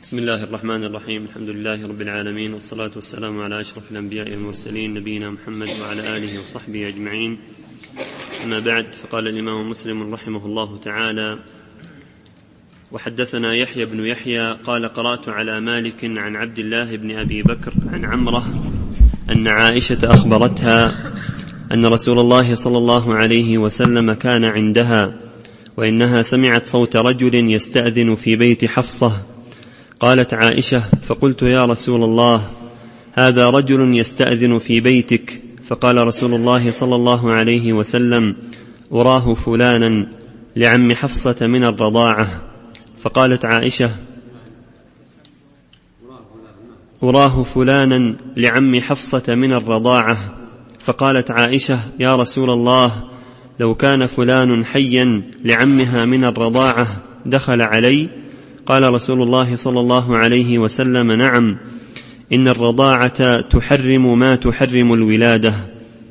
بسم الله الرحمن الرحيم. الحمد لله رب العالمين، والصلاة والسلام على أشرف الأنبياء والمرسلين نبينا محمد وعلى آله وصحبه أجمعين. أما بعد، فقال الإمام مسلم رحمه الله تعالى: وحدثنا يحيى بن يحيى قال: قرأت على مالك عن عبد الله بن أبي بكر عن عمرة أن عائشة أخبرتها أن رسول الله صلى الله عليه وسلم كان عندها، وإنها سمعت صوت رجل يستأذن في بيت حفصة. قالت عائشة: فقلت: يا رسول الله، هذا رجل يستأذن في بيتك. فقال رسول الله صلى الله عليه وسلم: أراه فلانا لعم حفصة من الرضاعة. فقالت عائشة: أراه فلانا لعم حفصة من الرضاعة. فقالت عائشة: يا رسول الله، لو كان فلان حيا لعمها من الرضاعة دخل علي؟ قال رسول الله صلى الله عليه وسلم: نعم، إن الرضاعة تحرم ما تحرم الولادة.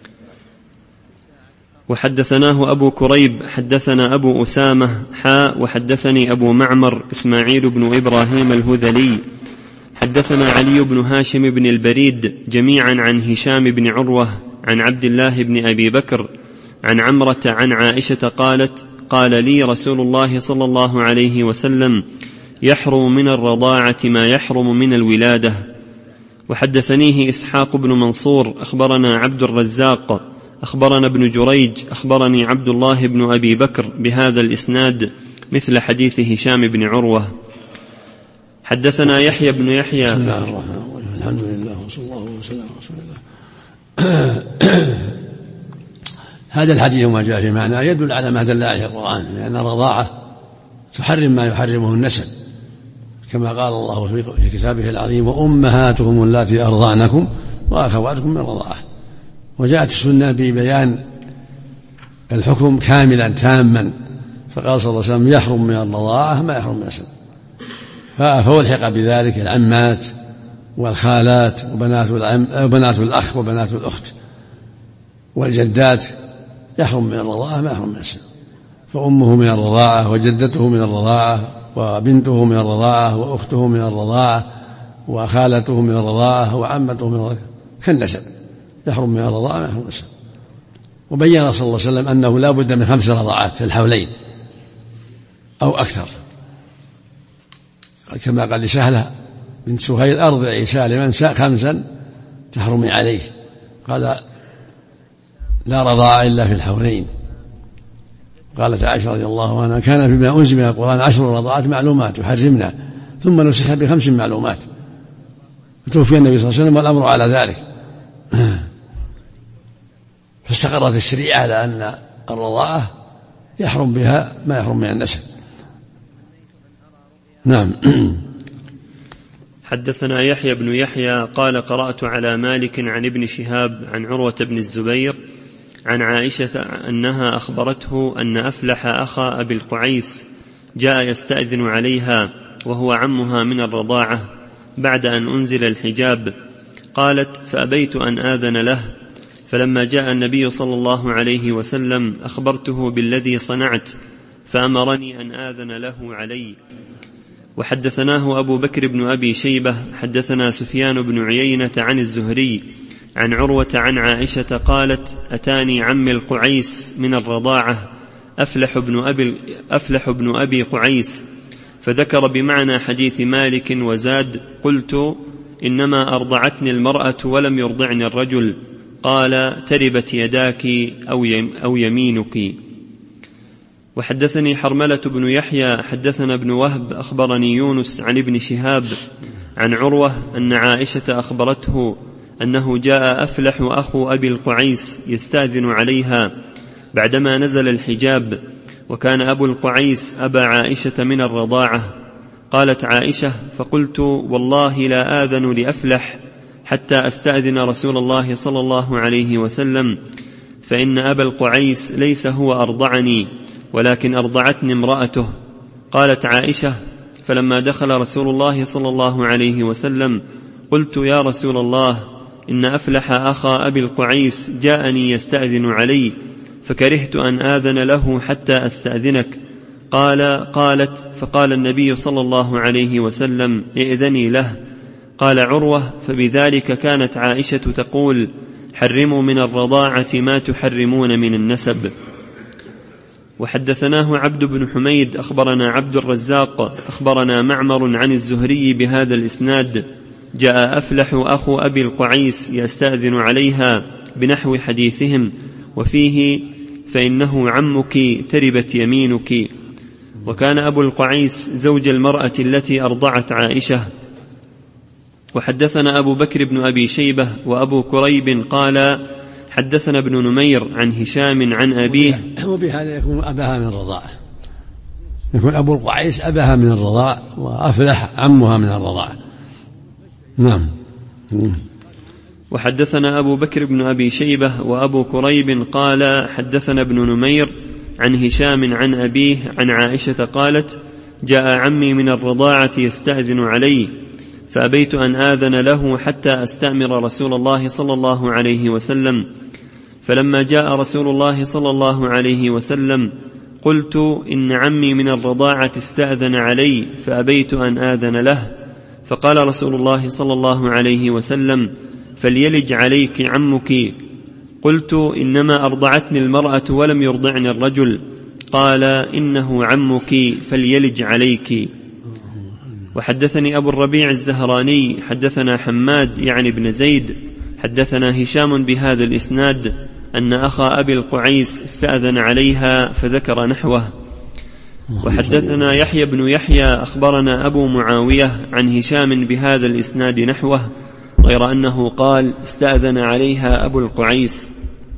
وحدثناه أبو كريب حدثنا أبو أسامة وحدثني أبو معمر إسماعيل بن إبراهيم الهذلي حدثنا علي بن هاشم بن البريد جميعا عن هشام بن عروة عن عبد الله بن أبي بكر عن عمرة عن عائشة قالت: قال لي رسول الله صلى الله عليه وسلم: يحرم من الرضاعة ما يحرم من الولادة. وحدثنيه إسحاق بن منصور أخبرنا عبد الرزاق أخبرنا ابن جريج أخبرني عبد الله بن أبي بكر بهذا الإسناد مثل حديث هشام بن عروة. حدثنا يحيى بن يحيى. بسم الله الرحمن الرحيم، الحمد لله وصلى الله وسلم على رسول الله. هذا الحديث وما جاء في معناه يدل على ما دل عليه القرآن، لأن الرضاعة تحرم ما يحرمه النسب، كما قال الله في كتابه العظيم: وأمهاتكم اللاتي أرضعنكم وأخواتكم من الرضاعة. وجاءت السنة ببيان الحكم كاملا تاما، فقال صلى الله عليه وسلم: يحرم من الرضاعة ما يحرم من النسب. فهو الحق بذلك العمات والخالات وبنات الأخ وبنات الأخت والجدات، يحرم من الرضاعة ما يحرم من النسب. فأمه من الرضاعة وجدته من الرضاعة وبنته من الرضاعة وأخته من الرضاعة وخالته من الرضاعة وعمته من الرضاعة كالنسب، يحرم من الرضاعة ما يحرم من النسب. وبين صلى الله عليه وسلم أنه لا بد من 5 رضاعات في الحولين أو أكثر، كما قال لسهلة بنت سهيل: أرضعي سالما 5 تحرمي عليه. قال: لا رضاعة إلا في الحولين. قالت عائشة رضي الله عنها: كان فيما أنزل من القرآن 10 رضاعات معلومات يحرمنا، ثم نسخ ب5 معلومات، فتوفي النبي صلى الله عليه وسلم والأمر على ذلك. فاستقرت الشريعة على أن الرضاعة يحرم بها ما يحرم من النسب. نعم. حدثنا يحيى بن يحيى قال: قرأت على مالك عن ابن شهاب عن عروة بن الزبير عن عائشة أنها أخبرته أن أفلح أخا أبي القعيس جاء يستأذن عليها وهو عمها من الرضاعة بعد أن أنزل الحجاب. قالت: فأبيت أن آذن له، فلما جاء النبي صلى الله عليه وسلم أخبرته بالذي صنعت، فأمرني أن آذن له علي. وحدثناه أبو بكر بن أبي شيبة حدثنا سفيان بن عيينة عن الزهري عن عروة عن عائشة قالت: أتاني عم القعيس من الرضاعة أفلح بن أبي قعيس، فذكر بمعنى حديث مالك وزاد: قلت: إنما أرضعتني المرأة ولم يرضعني الرجل. قال: تربت يداك أو يمينك. وحدثني حرملة بن يحيى حدثنا ابن وهب أخبرني يونس عن ابن شهاب عن عروة أن عائشة أخبرته أنه جاء أفلح أخو أبي القعيس يستأذن عليها بعدما نزل الحجاب، وكان أبو القعيس أبا عائشة من الرضاعة. قالت عائشة: فقلت: والله لا آذن لأفلح حتى أستأذن رسول الله صلى الله عليه وسلم، فإن أبا القعيس ليس هو أرضعني ولكن أرضعتني امرأته. قالت عائشة: فلما دخل رسول الله صلى الله عليه وسلم قلت: يا رسول الله، إن أفلح أخا أبي القعيس جاءني يستأذن علي، فكرهت أن آذن له حتى أستأذنك. قالت فقال النبي صلى الله عليه وسلم ائذني له. قال عروة فبذلك كانت عائشة تقول حرموا من الرضاعة ما تحرمون من النسب. وحدثناه عبد بن حميد أخبرنا عبد الرزاق أخبرنا معمر عن الزهري بهذا الإسناد جاء أفلح أخو أبي القعيس يستأذن عليها بنحو حديثهم وفيه فإنه عمك تربت يمينك. وكان أبو القعيس زوج المرأة التي أرضعت عائشة. وحدثنا أبو بكر بن أبي شيبة وأبو كريب قال حدثنا ابن نمير عن هشام عن أبيه. وبهذا يكون أباها من الرضاعة، يكون أبو القعيس أباها من الرضاع وأفلح عمها من الرضاعة. نعم. وحدثنا أبو بكر بن أبي شيبة وأبو كريب قال حدثنا ابن نمير عن هشام عن أبيه عن عائشة قالت جاء عمي من الرضاعة يستأذن علي فأبيت أن آذن له حتى أستأمر رسول الله صلى الله عليه وسلم. فلما جاء رسول الله صلى الله عليه وسلم قلت إن عمي من الرضاعة استأذن علي فأبيت أن آذن له. فقال رسول الله صلى الله عليه وسلم فليلج عليك عمك. قلت إنما أرضعتني المرأة ولم يرضعني الرجل. قال إنه عمك فليلج عليك. وحدثني أبو الربيع الزهراني حدثنا حماد يعني بن زيد حدثنا هشام بهذا الإسناد أن أخا أبي القعيس استأذن عليها فذكر نحوه. وحدثنا يحيى بن يحيى أخبرنا أبو معاوية عن هشام بهذا الإسناد نحوه غير أنه قال استأذن عليها أبو القعيس.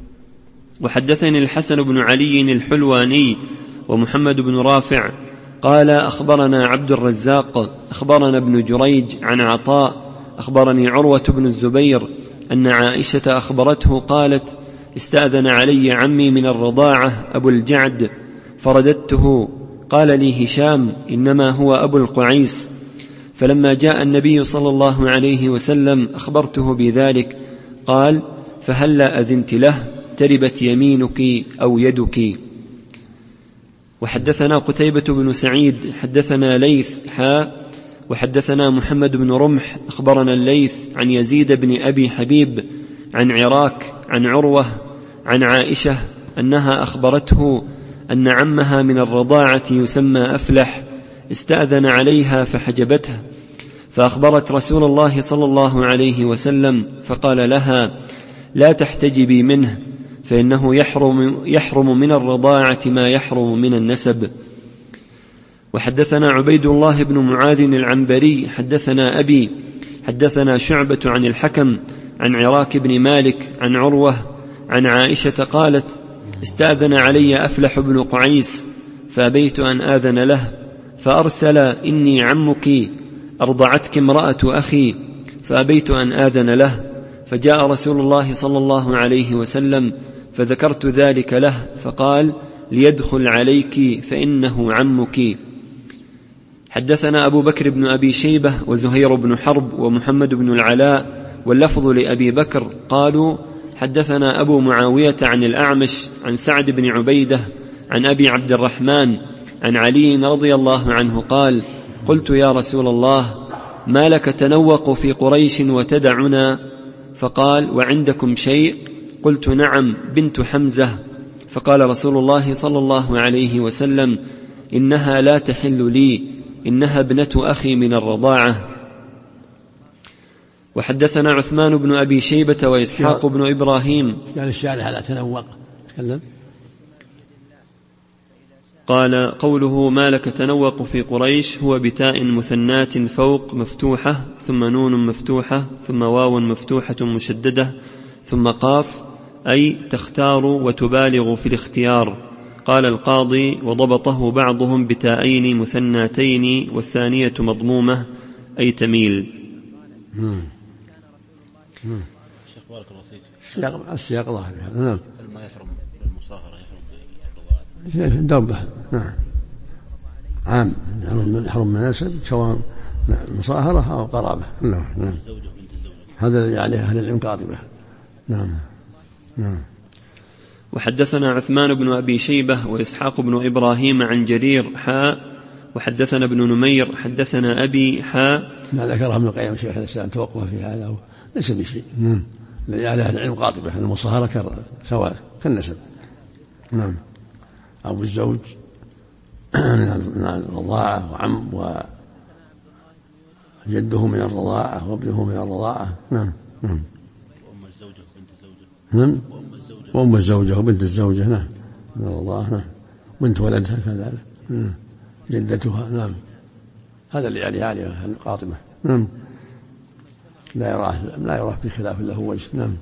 وحدثني الحسن بن علي الحلواني ومحمد بن رافع قال أخبرنا عبد الرزاق أخبرنا ابن جريج عن عطاء أخبرني عروة بن الزبير أن عائشة أخبرته قالت استأذن علي عمي من الرضاعة أبو الجعد فرددته. قال لي هشام إنما هو أبو القعيس. فلما جاء النبي صلى الله عليه وسلم أخبرته بذلك قال فهلا أذنت له تربت يمينك أو يدك. وحدثنا قتيبة بن سعيد حدثنا ليث وحدثنا محمد بن رمح أخبرنا الليث عن يزيد بن أبي حبيب عن عراك عن عروة عن عائشة أنها أخبرته أن عمها من الرضاعة يسمى أفلح استأذن عليها فحجبته فأخبرت رسول الله صلى الله عليه وسلم فقال لها لا تحتجبي منه فإنه يحرم من الرضاعة ما يحرم من النسب. وحدثنا عبيد الله بن معاذ العنبري حدثنا أبي حدثنا شعبة عن الحكم عن عراك بن مالك عن عروة عن عائشة قالت استأذن علي أفلح بن قعيس فأبيت أن آذن له فأرسل إني عمك أرضعتك امرأة أخي فأبيت أن آذن له. فجاء رسول الله صلى الله عليه وسلم فذكرت ذلك له فقال ليدخل عليك فإنه عمك. حدثنا أبو بكر بن أبي شيبة وزهير بن حرب ومحمد بن العلاء واللفظ لأبي بكر قالوا حدثنا أبو معاوية عن الأعمش عن سعد بن عبيدة عن أبي عبد الرحمن عن علي رضي الله عنه قال قلت يا رسول الله ما لك تنوق في قريش وتدعنا؟ فقال وعندكم شيء؟ قلت نعم بنت حمزة. فقال رسول الله صلى الله عليه وسلم إنها لا تحل لي إنها ابنة أخي من الرضاعة. وحدثنا عثمان بن أبي شيبة وإسحاق بن إبراهيم قال الشارح لا تنوق تكلم قال قوله ما لك تنوق في قريش هو بتاء مثنات فوق مفتوحة ثم نون مفتوحة ثم واو مفتوحة مشددة ثم قاف أي تختار وتبالغ في الاختيار. قال القاضي وضبطه بعضهم بتاءين مثناتين والثانية مضمومة أي تميل. السياق ظاهر نعم. ما يحرم المصاهرة يحرم دربة نعم عام يحرم مناسب سواء مصاهرة أو قرابة نعم. هذا يعني أهل العلم قاطبة نعم. وحدثنا عثمان بن أبي شيبة وإسحاق بن إبراهيم عن جرير وحدثنا ابن نمير حدثنا أبي ما ذكره ابن القيم شيخ الإسلام توقف في هذا ليس بشيء. الذي على أهل العلم قاطبة أن المصاهرة سواء كالنسب. نعم. أبو الزوج من الرضاعة وعم وجده من الرضاعة وابنه من الرضاعة. نعم. وأم الزوجة وبنت الزوجة. نعم. وأم الزوجة وبنت الزوجة. نعم. من الرضاعة. نعم. بنت ولدها كذلك. جدتها. نعم. هذا اللي عليه عالية قاطبة. نعم. لا يراه بخلاف له وجه. نعم.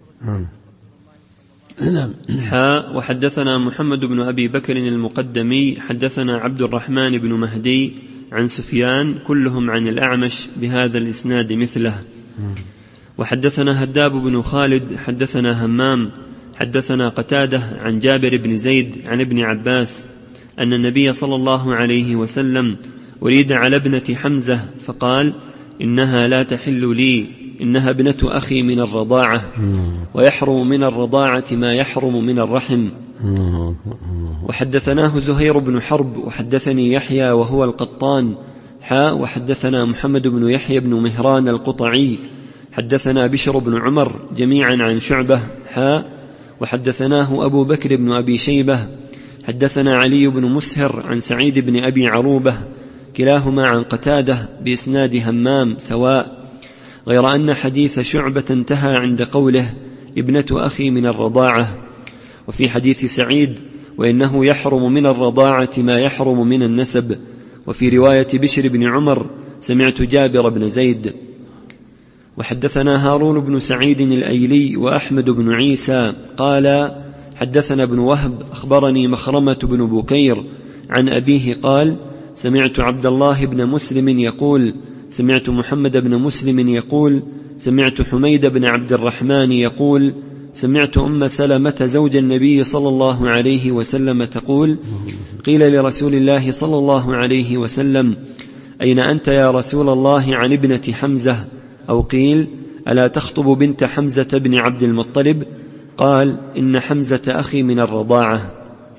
نعم. وحدثنا محمد بن أبي بكر المقدمي حدثنا عبد الرحمن بن مهدي عن سفيان كلهم عن الأعمش بهذا الإسناد مثله. وحدثنا هداب بن خالد حدثنا همام حدثنا قتادة عن جابر بن زيد عن ابن عباس أن النبي صلى الله عليه وسلم أريد على ابنة حمزة فقال إنها لا تحل لي إنها ابنة أخي من الرضاعة ويحرم من الرضاعة ما يحرم من الرحم. وحدثناه زهير بن حرب وحدثني يحيى وهو القطان وحدثنا محمد بن يحيى بن مهران القطعي حدثنا بشر بن عمر جميعا عن شعبة وحدثناه أبو بكر بن أبي شيبة حدثنا علي بن مسهر عن سعيد بن أبي عروبة كلاهما عن قتادة بإسناد همام سواء، غير أن حديث شعبة انتهى عند قوله ابنة أخي من الرضاعة. وفي حديث سعيد وإنه يحرم من الرضاعة ما يحرم من النسب. وفي رواية بشر بن عمر سمعت جابر بن زيد. وحدثنا هارون بن سعيد الأيلي وأحمد بن عيسى قال حدثنا ابن وهب أخبرني مخرمة بن بكير عن أبيه قال سمعت عبد الله بن مسلم يقول سمعت محمد بن مسلم يقول سمعت حميد بن عبد الرحمن يقول سمعت أم سلمة زوج النبي صلى الله عليه وسلم تقول قيل لرسول الله صلى الله عليه وسلم أين أنت يا رسول الله عن ابنة حمزة؟ أو قيل ألا تخطب بنت حمزة بن عبد المطلب؟ قال إن حمزة أخي من الرضاعة.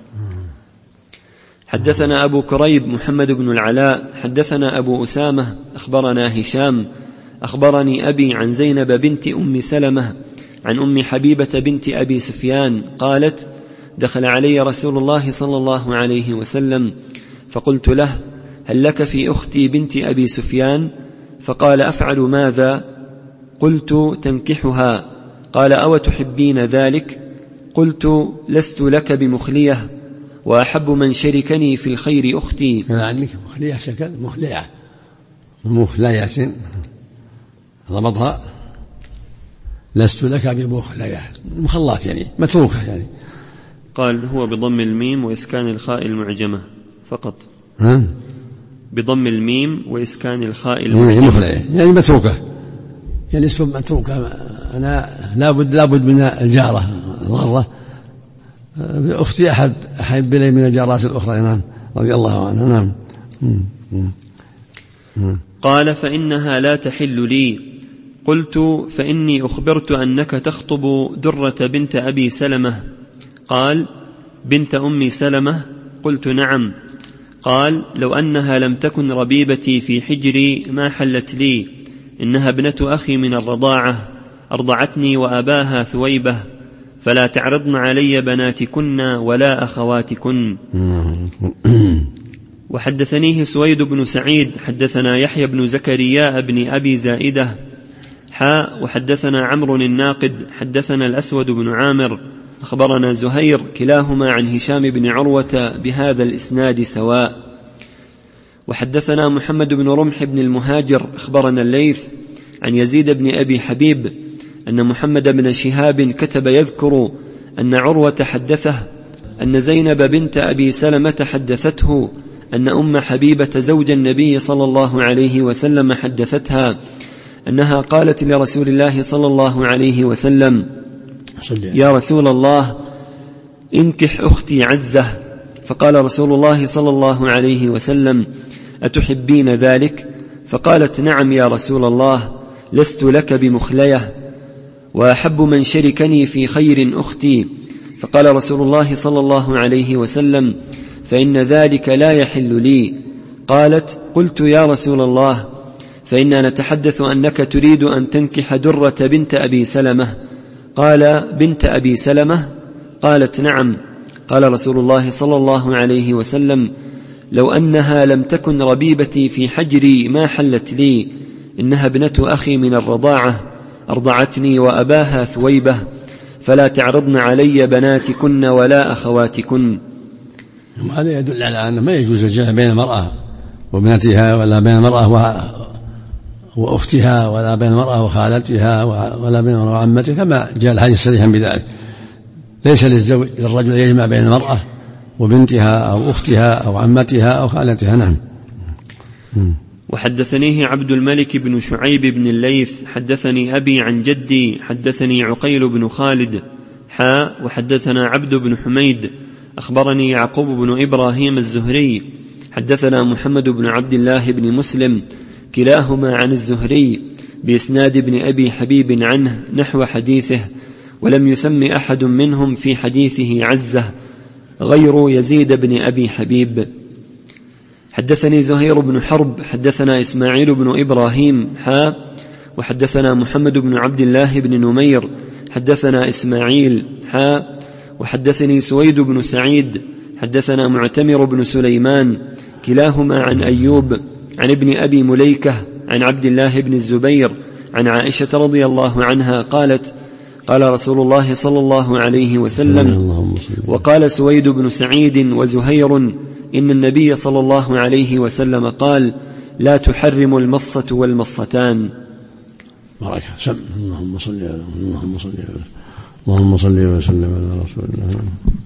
حدثنا أبو كريب محمد بن العلاء حدثنا أبو أسامة أخبرنا هشام أخبرني أبي عن زينب بنت أم سلمة عن أم حبيبة بنت أبي سفيان قالت دخل علي رسول الله صلى الله عليه وسلم فقلت له هل لك في أختي بنت أبي سفيان؟ فقال أفعل ماذا؟ قلت تنكحها. قال أو تحبين ذلك؟ قلت لست لك بمخلية وأحب من شركني في الخير أختي. عنك مخلية شكل مخلية ضبطها لست لك بمخلية مخلات يعني متروكة يعني. قال هو بضم الميم وإسكان الخاء المعجمة فقط. بضم الميم وإسكان الخاء المعجمة يعني متروكة يعني اسم متروكة. أنا لابد من الجارة ضارة. أختي أحب إلي من الجارات الأخرى. نعم رضي الله عنها. نعم. قال فإنها لا تحل لي. قلت فإني أخبرت أنك تخطب درة بنت أبي سلمة. قال بنت أم سلمة؟ قلت نعم. قال لو أنها لم تكن ربيبتي في حجري ما حلت لي، إنها ابنة أخي من الرضاعة أرضعتني وأباها ثويبة، فلا تعرضن علي بناتكن ولا أخواتكن. وحدثنيه سويد بن سعيد حدثنا يحيى بن زكريا بن أبي زائدة وحدثنا عمرو الناقد حدثنا الأسود بن عامر أخبرنا زهير كلاهما عن هشام بن عروة بهذا الإسناد سواء. وحدثنا محمد بن رمح بن المهاجر أخبرنا الليث عن يزيد بن أبي حبيب أن محمد بن شهاب كتب يذكر أن عروة حدثه أن زينب بنت أبي سلمة حدثته أن أم حبيبة زوج النبي صلى الله عليه وسلم حدثتها أنها قالت لرسول الله صلى الله عليه وسلم يا رسول الله انكح أختي عزة. فقال رسول الله صلى الله عليه وسلم أتحبين ذلك؟ فقالت نعم يا رسول الله لست لك بمخلية وأحب من شركني في خير أختي. فقال رسول الله صلى الله عليه وسلم: فإن ذلك لا يحل لي. قالت: قلت: يا رسول الله، فإنا نتحدث أنك تريد أن تنكح درة بنت أبي سلمة. قال: بنت أبي سلمة؟ قالت: نعم. قال رسول الله صلى الله عليه وسلم: لو أنها لم تكن ربيبتي في حجري ما حلت لي، إنها ابنة أخي من الرضاعة، أرضعتني وأباها ثويبة، فلا تعرضن علي بناتكن ولا أخواتكن. هذا يدل على أنه ما يجوز الجمع بين المرأة وابنتها، ولا بين المرأة وأختها، ولا بين المرأة وخالتها، ولا بين المرأة وعمتها، كما جاء الحديث صريحا بذلك. ليس للرجل يجمع بين المرأة وبنتها أو أختها أو عمتها أو خالتها. نعم. وحدثنيه عبد الملك بن شعيب بن الليث حدثني أبي عن جدي حدثني عقيل بن خالد وحدثنا عبد بن حميد أخبرني يعقوب بن إبراهيم الزهري حدثنا محمد بن عبد الله بن مسلم كلاهما عن الزهري بإسناد بن أبي حبيب عنه نحو حديثه، ولم يسم أحد منهم في حديثه عزة غير يزيد بن أبي حبيب. حدثني زهير بن حرب حدثنا إسماعيل بن إبراهيم وحدثنا محمد بن عبد الله بن نمير حدثنا إسماعيل وحدثني سويد بن سعيد حدثنا معتمر بن سليمان كلاهما عن أيوب عن ابن أبي مليكة عن عبد الله بن الزبير عن عائشة رضي الله عنها قالت: قال رسول الله صلى الله عليه وسلم: وقال سويد بن سعيد وزهير: إن النبي صلى الله عليه وسلم قال: لا تحرم المصة والمصتان. بركة. اللهم صل وسلم على رسول الله.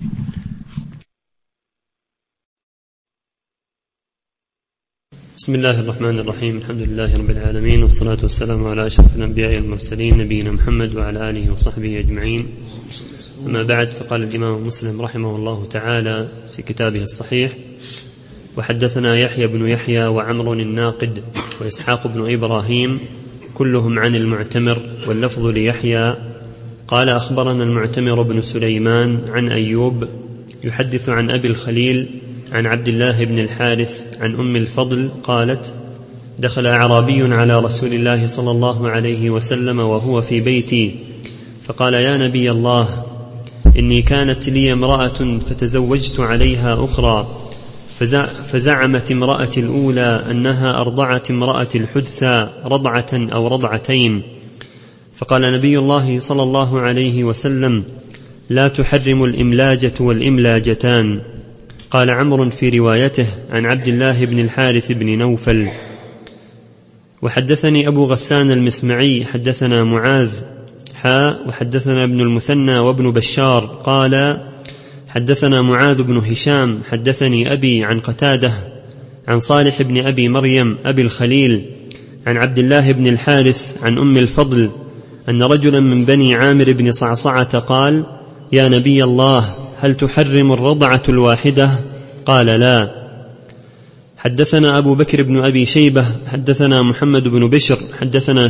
بسم الله الرحمن الرحيم. الحمد لله رب العالمين، والصلاة والسلام على أشرف الأنبياء والمرسلين نبينا محمد وعلى آله وصحبه أجمعين. أما بعد، فقال الإمام مسلم رحمه الله تعالى في كتابه الصحيح: وحدثنا يحيى بن يحيى وعمر الناقد وإسحاق بن إبراهيم كلهم عن المعتمر، واللفظ ليحيى قال: أخبرنا المعتمر بن سليمان عن أيوب يحدث عن أبي الخليل عن عبد الله بن الحارث عن أم الفضل قالت: دخل أعرابي على رسول الله صلى الله عليه وسلم وهو في بيتي، فقال: يا نبي الله، إني كانت لي امرأة فتزوجت عليها أخرى، فزعمت امرأة الأولى أنها أرضعت امرأة الحدثى رضعة أو رضعتين، فقال نبي الله صلى الله عليه وسلم: لا تحرم الإملاجة والإملاجتان. قال عمرو في روايته عن عبد الله بن الحارث بن نوفل. وحدثني أبو غسان المسمعي حدثنا معاذ وحدثنا ابن المثنى وابن بشار قال: حدثنا معاذ بن هشام حدثني أبي عن قتادة عن صالح بن أبي مريم أبي الخليل عن عبد الله بن الحارث عن أم الفضل أن رجلا من بني عامر بن صعصعة قال: يا نبي الله، هل تحرم الرضعة الواحدة؟ قال: لا. حدثنا أبو بكر بن أبي شيبة حدثنا محمد بن بشر حدثنا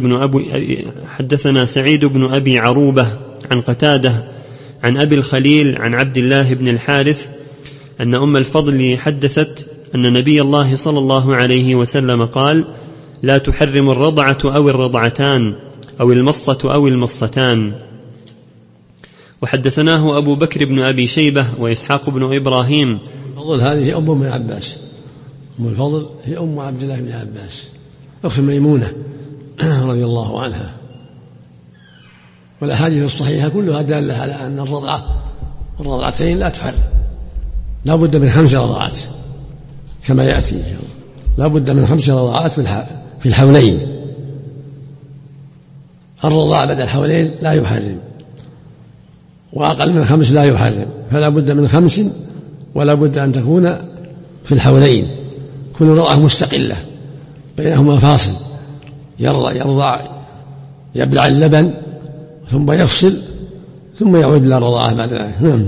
سعيد بن أبي عروبة عن قتادة عن أبي الخليل عن عبد الله بن الحارث أن أم الفضل حدثت أن نبي الله صلى الله عليه وسلم قال: لا تحرم الرضعة أو الرضعتان أو المصة أو المصتان. وحدثناه أبو بكر بن أبي شيبة وإسحاق بن إبراهيم. الفضل هذه أم من عباس، أم الفضل هي أم عبد الله بن عباس أخت ميمونة رضي الله عنها. والأحاديث الصحيحة كلها دالة على أن الرضعتين لا تحرم، لا بد من 5 رضعات كما يأتي، لا بد من 5 رضعات في الحولين. الرضاع بعد الحولين لا يحرم، وأقل من 5 لا يحرم، فلا بد من 5 ولا بد أن تكون في الحولين، كل رضعة مستقلة بينهما فاصل، يرضع يبلع اللبن ثم يفصل ثم يعود إلى الرضاعة بعد ذلك.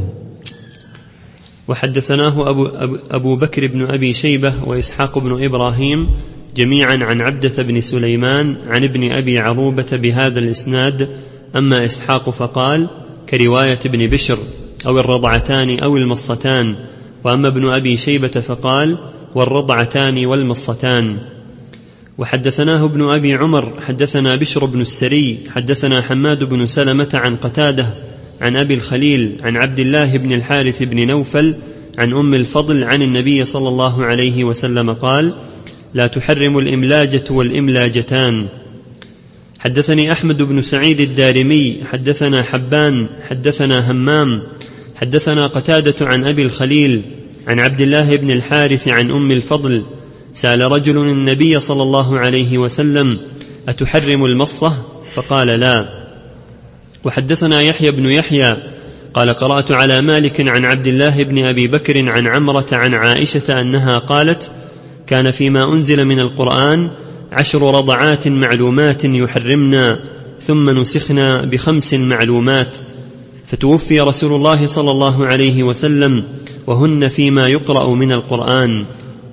وحدثناه أبو بكر بن أبي شيبة وإسحاق بن إبراهيم جميعا عن عبدة بن سليمان عن ابن أبي عروبة بهذا الإسناد. أما إسحاق فقال: كرواية ابن بشر أو الرضعتان أو المصتان. وأما ابن أبي شيبة فقال والرضعتان والمصتان. وحدثناه ابن أبي عمر حدثنا بشر بن السري حدثنا حماد بن سلمة عن قتادة عن أبي الخليل عن عبد الله بن الحارث بن نوفل عن أم الفضل عن النبي صلى الله عليه وسلم قال لا تحرم الإملاجة والإملاجتان. حدثني أحمد بن سعيد الدارمي حدثنا حبان حدثنا همام حدثنا قتادة عن أبي الخليل عن عبد الله بن الحارث عن أم الفضل سأل رجل النبي صلى الله عليه وسلم أتحرم المصة؟ فقال لا. وحدثنا يحيى بن يحيى قال قرأت على مالك عن عبد الله بن أبي بكر عن عمرة عن عائشة أنها قالت كان فيما أنزل من القرآن 10 رضعات معلومات يحرمنا ثم نسخنا ب5 معلومات، فتوفي رسول الله صلى الله عليه وسلم وهن فيما يقرأ من القرآن.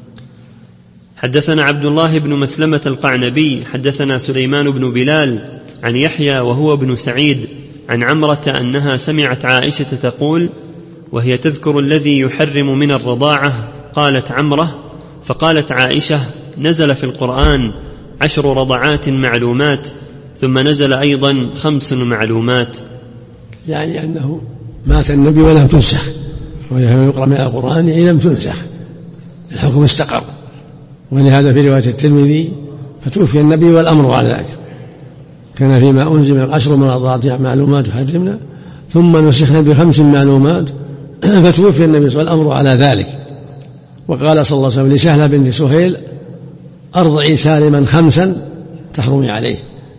حدثنا عبد الله بن مسلمة القعنبي حدثنا سليمان بن بلال عن يحيى وهو ابن سعيد عن عمرة أنها سمعت عائشة تقول وهي تذكر الذي يحرم من الرضاعة قالت عمرة فقالت عائشة نزل في القرآن 10 رضعات معلومات ثم نزل أيضا 5 معلومات، يعني أنه مات النبي ولم تنسخ، وهي يقرأ من القرآن إن لم تنسخ الحكم استقر. ولهذا في رواية الترمذي فتوفي النبي والأمر على ذلك، كان فيما أنزل 10 رضعات معلومات يحرمنا ثم نسخنا ب5 معلومات فتوفي النبي والأمر على ذلك. وقال صلى الله عليه وسلم لسهلة بنت سهيل أرضعي سالما 5 تحرمي عليه.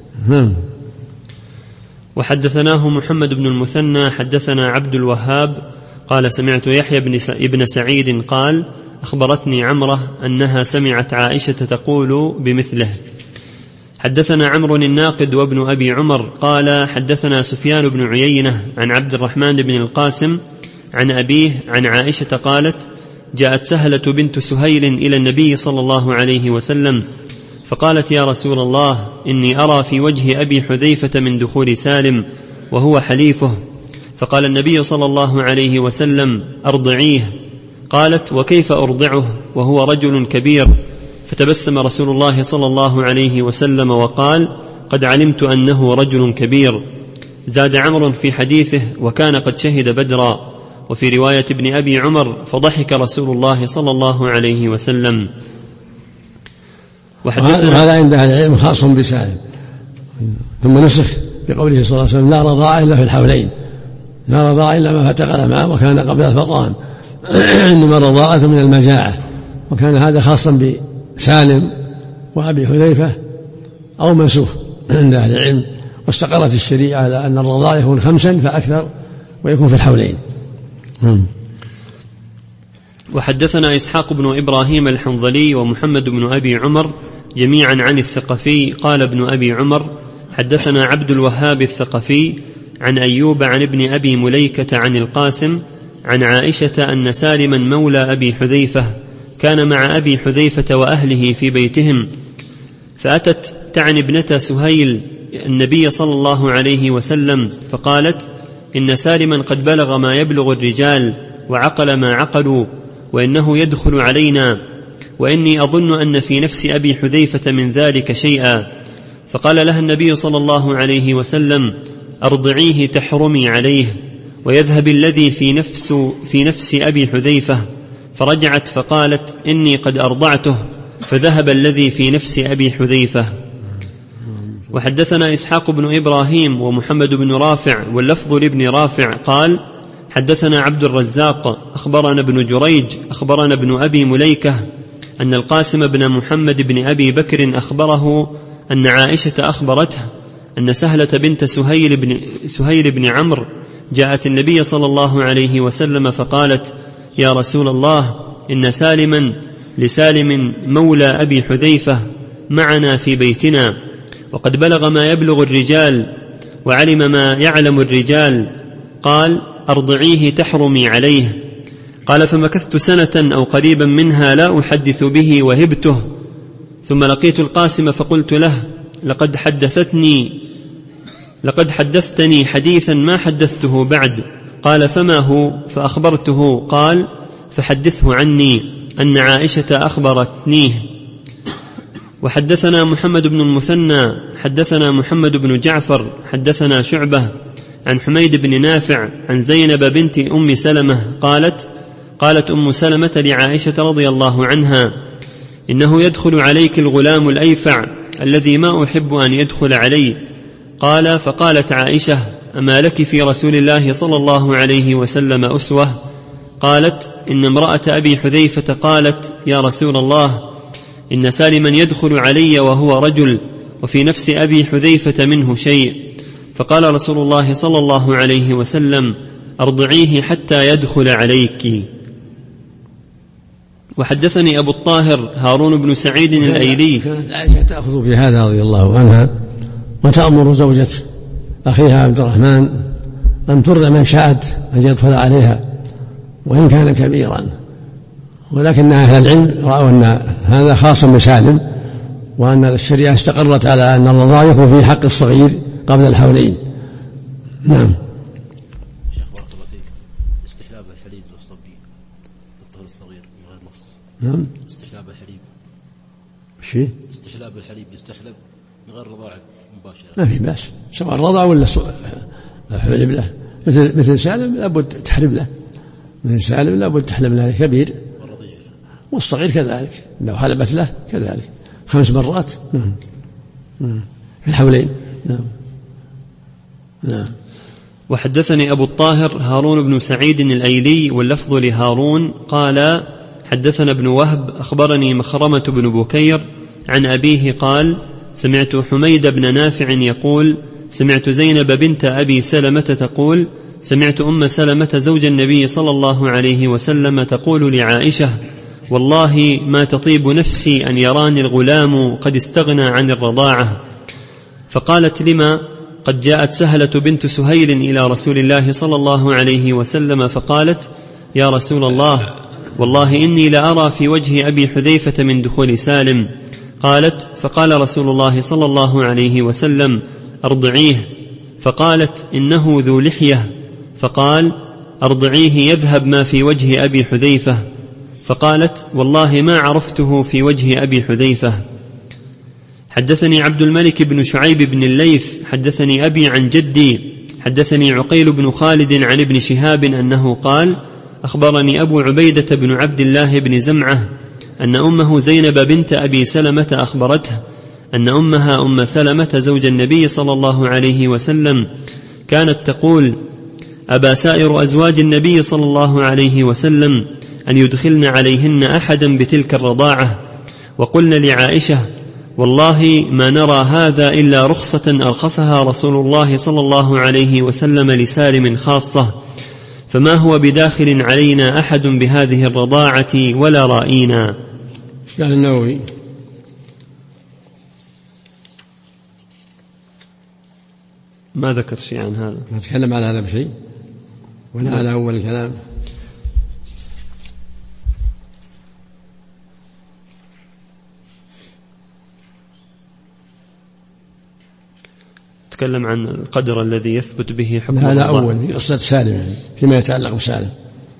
وحدثناه محمد بن المثنى حدثنا عبد الوهاب قال سمعت يحيى بن سعيد قال أخبرتني عمرة أنها سمعت عائشة تقول بمثله. حدثنا عمرو الناقد وابن أبي عمر قال حدثنا سفيان بن عيينة عن عبد الرحمن بن القاسم عن أبيه عن عائشة قالت جاءت سهلة بنت سهيل إلى النبي صلى الله عليه وسلم فقالت يا رسول الله إني أرى في وجه أبي حذيفة من دخول سالم وهو حليفه. فقال النبي صلى الله عليه وسلم أرضعيه. قالت وكيف أرضعه وهو رجل كبير؟ فتبسم رسول الله صلى الله عليه وسلم وقال قد علمت أنه رجل كبير. زاد عمرو في حديثه وكان قد شهد بدرا. وفي رواية ابن أبي عمر فضحك رسول الله صلى الله عليه وسلم. وهذا عند أهل العلم خاص بسالم، ثم نسخ بقوله صلى الله عليه وسلم لا رضاع إلا في الحولين، لا رضاع إلا ما فتق معه وكان قبل الفطام، إنما الرضاعة من المجاعة. وكان هذا خاصا بسالم وأبي حذيفة أو منسوخ عند أهل العلم، واستقرت الشريعة على أن الرضاع يكون 5 فأكثر ويكون في الحولين. وحدثنا إسحاق بن إبراهيم الحنظلي ومحمد بن أبي عمر جميعا عن الثقفي قال ابن أبي عمر حدثنا عبد الوهاب الثقفي عن أيوب عن ابن أبي مليكة عن القاسم عن عائشة أن سالما مولى أبي حذيفة كان مع أبي حذيفة وأهله في بيتهم، فأتت تعني ابنة سهيل النبي صلى الله عليه وسلم فقالت إن سالما قد بلغ ما يبلغ الرجال وعقل ما عقلوا وإنه يدخل علينا، وإني أظن أن في نفس أبي حذيفة من ذلك شيئا. فقال لها النبي صلى الله عليه وسلم أرضعيه تحرمي عليه ويذهب الذي في نفس أبي حذيفة. فرجعت فقالت إني قد أرضعته، فذهب الذي في نفس أبي حذيفة. وحدثنا إسحاق بن إبراهيم ومحمد بن رافع واللفظ لابن رافع قال حدثنا عبد الرزاق أخبرنا ابن جريج أخبرنا ابن أبي مليكة أن القاسم بن محمد بن أبي بكر أخبره أن عائشة أخبرته أن سهلة بنت سهيل بن عمرو جاءت النبي صلى الله عليه وسلم فقالت يا رسول الله إن لسالم مولى أبي حذيفة معنا في بيتنا وقد بلغ ما يبلغ الرجال وعلم ما يعلم الرجال، قال أرضعيه تحرمي عليه. قال فمكثت 1 سنة أو قريبا منها لا أحدث به وهبته، ثم لقيت القاسم فقلت له لقد حدثتني حديثا ما حدثته بعد، قال فما هو؟ فأخبرته. قال فحدثه عني أن عائشة أخبرتنيه. وحدثنا محمد بن المثنى حدثنا محمد بن جعفر حدثنا شعبة عن حميد بن نافع عن زينب بنت أم سلمة قالت أم سلمة لعائشة رضي الله عنها: إنه يدخل عليك الغلام الأيفع الذي ما أحب أن يدخل علي. فقالت عائشة: أما لك في رسول الله صلى الله عليه وسلم أسوة؟ قالت: إن امرأة أبي حذيفة قالت: يا رسول الله، إن سالما يدخل علي وهو رجل، وفي نفس أبي حذيفة منه شيء. فقال رسول الله صلى الله عليه وسلم: أرضعيه حتى يدخل عليك. وحدثني أبو الطاهر هارون بن سعيد الأيلي. كانت عائشة تأخذ في هذا رضي الله عنها، وتأمر زوجة أخيها عبد الرحمن أن ترضع من شاءت أن يدخل عليها وإن كان كبيرا، ولكن أهل العلم رأوا أن هذا خاص بسالم، وأن الشريعة استقرت على أن الرضاع يكون في حق الصغير قبل الحولين. نعم. شيخ بارك الله فيك، استحلاب الحليب للصبي للطفل الصغير من غير نص. نعم. استحلاب الحليب. شيء؟ استحلاب الحليب يستحلب من غير رضاعة مباشرة. ما في بأس، سواء رضع ولا حلب له. مثل سالم لابد تحلب له، مثل سالم لابد تحلب له كبير، والصغير كذلك لو حلبت له كذلك 5 مرات. نعم. في الحولين. نعم. نعم. وحدثني أبو الطاهر هارون بن سعيد الأيلي واللفظ لهارون قال: حدثنا ابن وهب أخبرني مخرمة بن بكير عن أبيه قال: سمعت حميد بن نافع يقول: سمعت زينب بنت أبي سلمة تقول: سمعت أم سلمة زوج النبي صلى الله عليه وسلم تقول لعائشة: والله ما تطيب نفسي أن يراني الغلام قد استغنى عن الرضاعة. فقالت: لما؟ قد جاءت سهلة بنت سهيل إلى رسول الله صلى الله عليه وسلم فقالت: يا رسول الله، والله إني لأرى في وجه أبي حذيفة من دخول سالم. فقال رسول الله صلى الله عليه وسلم: أرضعيه. فقالت: إنه ذو لحية. فقال: أرضعيه يذهب ما في وجه أبي حذيفة. فقالت: والله ما عرفته في وجه أبي حذيفة. حدثني عبد الملك بن شعيب بن الليث حدثني أبي عن جدي حدثني عقيل بن خالد عن ابن شهاب أنه قال: أخبرني أبو عبيدة بن عبد الله بن زمعة أن أمه زينب بنت أبي سلمة أخبرته أن أمها أم سلمة زوج النبي صلى الله عليه وسلم كانت تقول: أبى سائر أزواج النبي صلى الله عليه وسلم أن يدخلن عليهن أحدا بتلك الرضاعة، وقلن لعائشة: والله ما نرى هذا إلا رخصة أرخصها رسول الله صلى الله عليه وسلم لسالم خاصة، فما هو بداخل علينا أحد بهذه الرضاعة ولا رائينا. قال النووي: ما ذكر شيء عن هذا، ما تكلم على هذا بشيء ولا على أول الكلام. تكلم عن القدر الذي يثبت به حكم هذا أول في قصة سالم، يعني فيما يتعلق بسالم.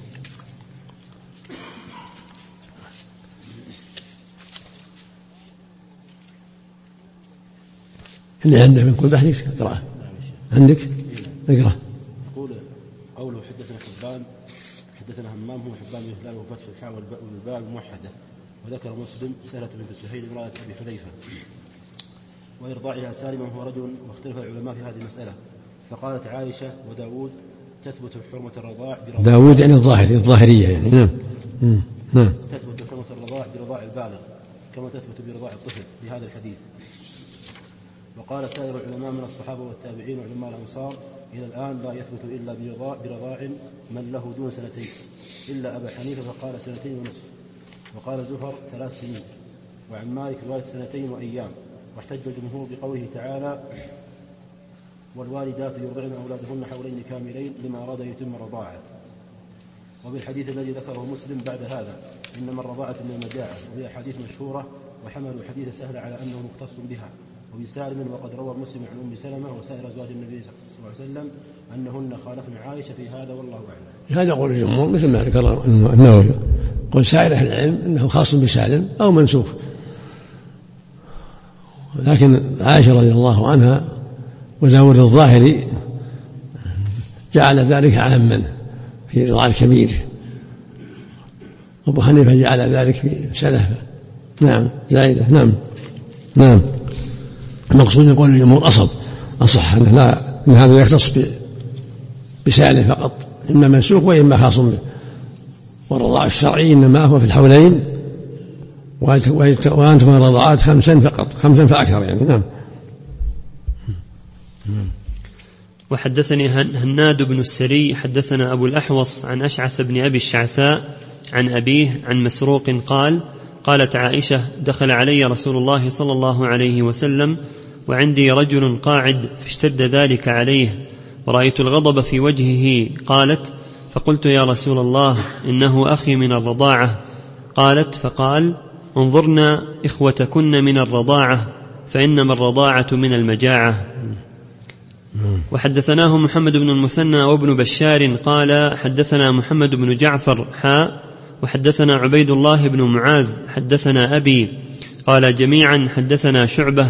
اللي عنده من كل بحث اقرأ. عندك اقرأ. يقول قوله حدثنا حبان حدثنا همام هو حبان بن هلال وفتح الحاء والباء الموحدة. وذكر مسلم سهلة بنت سهيل امرأة أبي حذيفة وإرضاعها سالما وهو رجل، واختلف العلماء في هذه المسألة. فقالت عائشة وداود: تثبت حرمة الرضاع برضاع داود يعني الظاهرية يعني. نعم. تثبت حرمة الرضاع برضاع البالغ كما تثبت برضاع الطفل بهذا الحديث. وقال سائر العلماء من الصحابة والتابعين وعلماء الأمصار: إلى الآن لا يثبت إلا برضاع من له دون 2 سنين، إلا أبا حنيفة فقال 2 ونصف، وقال زهر 3 سنين، وعن مالك رواية 2 وأيام. واحتج الجمهور بقوله تعالى: والوالدات يرضعن أولادهن حولين كاملين لما أراد يتم الرضاعة. وبالحديث الذي ذكره مسلم بعد هذا: إنما الرضاعة من المجاعة، وهي أحاديث مشهورة، وحملوا حديث سهل على أنه مختص بها، وبسالم وقد روى مسلم عن أم سلمة وسائر أزواج النبي صلى الله عليه وسلم أنهن خالفن عائشة في هذا والله أعلم. هذا قول الجمهور مثل ما ذكر النووي، قل سائر أهل العلم أنه خاص بسالم أو منسوخ، لكن عائشة رضي الله عنها وزاود الظاهري جعل ذلك عاما في رضاع الكبير، أبو حنيفة جعل ذلك في سلف نعم زائدة. نعم المقصود يقول الجمهور أصح أن هذا يختص بسالف فقط، إما منسوخ وإما خاص به، والرضاع الشرعي إنما هو في الحولين وأنت من الرضاعات 5 فقط، 5 فأكثر يعني. نعم. وحدثني هناد بن السري حدثنا أبو الأحوص عن أشعث بن أبي الشعثاء عن أبيه عن مسروق قال قالت عائشة دخل علي رسول الله صلى الله عليه وسلم وعندي رجل قاعد فاشتد ذلك عليه ورأيت الغضب في وجهه. قالت فقلت يا رسول الله إنه أخي من الرضاعة. قالت فقال انظرنا إخوتكن من الرضاعة فإنما الرضاعة من المجاعة. وحدثناه محمد بن المثنى وابن بشار قال حدثنا محمد بن جعفر وحدثنا عبيد الله بن معاذ حدثنا أبي قال جميعا حدثنا شعبة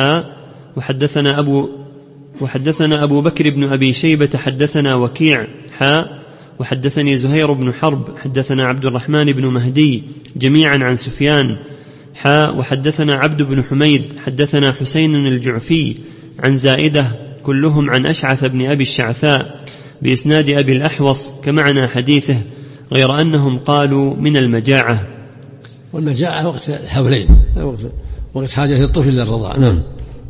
وحدثنا أبو بكر بن أبي شيبة حدثنا وكيع وحدثني زهير بن حرب حدثنا عبد الرحمن بن مهدي جميعا عن سفيان وحدثنا عبد بن حميد حدثنا حسين الجعفي عن زائدة كلهم عن أشعث بن أبي الشعثاء بإسناد أبي الأحوص كمعنى حديثه غير أنهم قالوا من المجاعة. والمجاعة وقت الحولين، وقت حاجة الطفل للرضاع. نعم.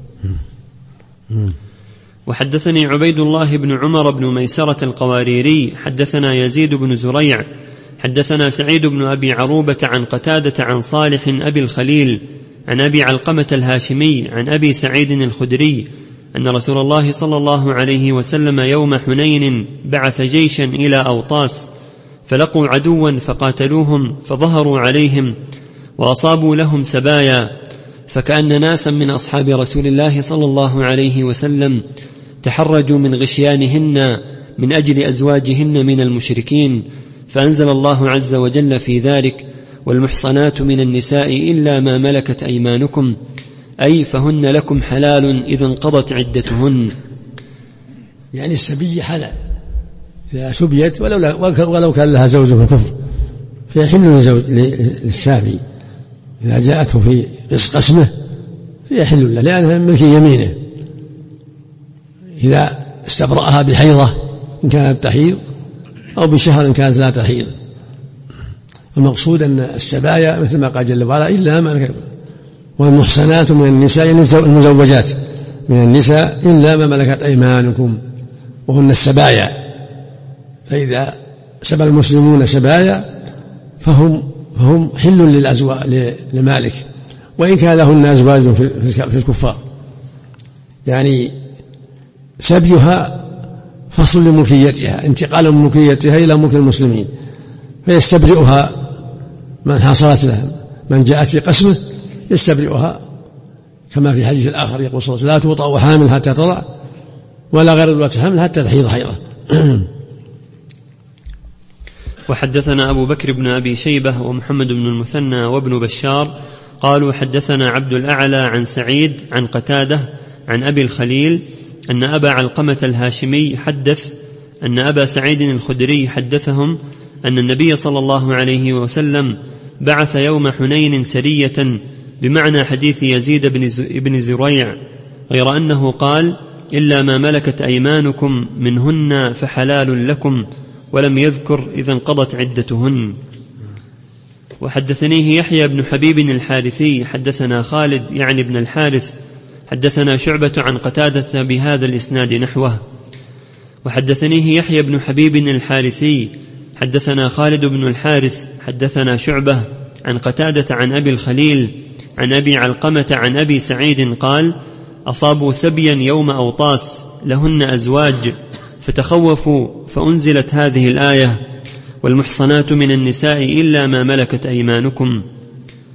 وحدثني عبيد الله بن عمر بن ميسرة القواريري حدثنا يزيد بن زريع حدثنا سعيد بن أبي عروبة عن قتادة عن صالح أبي الخليل عن أبي علقمة الهاشمي عن أبي سعيد الخدري أن رسول الله صلى الله عليه وسلم يوم حنين بعث جيشا إلى أوطاس فلقوا عدوا فقاتلوهم فظهروا عليهم وأصابوا لهم سبايا، فكأن ناسا من أصحاب رسول الله صلى الله عليه وسلم تحرجوا من غشيانهن من أجل أزواجهن من المشركين، فأنزل الله عز وجل في ذلك والمحصنات من النساء إلا ما ملكت أيمانكم أي فهن لكم حلال إذا انقضت عدتهن. يعني السبي حلال إذا سبيت ولو كان لها زوج في كفر فيحل للسابي إذا جاءته في قسمه فيحل له لأنها من ملك يمينه إذا استبرأها بحيضة إن كانت تحيض أو بشهر إن كانت لا تحيض. المقصود أن السبايا مثل ما قال جل وعلا إلا ما ملكت، والمحصنات من النساء المزوجات من النساء إلا ما ملكت أيمانكم وهن السبايا، فإذا سبى المسلمون سبايا فهم حل لمالك وإن كان لهن أزواج في الكفار، يعني سبيها فصل لملكيتها انتقال من ملكيتها إلى ملك المسلمين، فيستبرئها من حصلت له من جاءت في قسمه يستبرئها كما في حديث الآخر يقول صلى الله عليه وسلم لا توطأ حامل حتى تضع ولا غير حمل حتى تحيض حيضة. وحدثنا أبو بكر بن أبي شيبة ومحمد بن المثنى وابن بشار قالوا حدثنا عبد الأعلى عن سعيد عن قتادة عن أبي الخليل أن أبا علقمة الهاشمي حدث أن أبا سعيد الخدري حدثهم أن النبي صلى الله عليه وسلم بعث يوم حنين سرية بمعنى حديث يزيد بن زريع غير أنه قال إلا ما ملكت أيمانكم منهن فحلال لكم ولم يذكر إذا انقضت عدتهن. وحدثنيه يحيى بن حبيب الحارثي حدثنا خالد يعني بن الحارث حدثنا شعبة عن قتادة بهذا الإسناد نحوه. وحدثنيه يحيى بن حبيب الحارثي حدثنا خالد بن الحارث حدثنا شعبة عن قتادة عن أبي الخليل عن أبي علقمة عن أبي سعيد قال أصابوا سبيا يوم أوطاس لهن أزواج فتخوفوا فأنزلت هذه الآية والمحصنات من النساء إلا ما ملكت أيمانكم.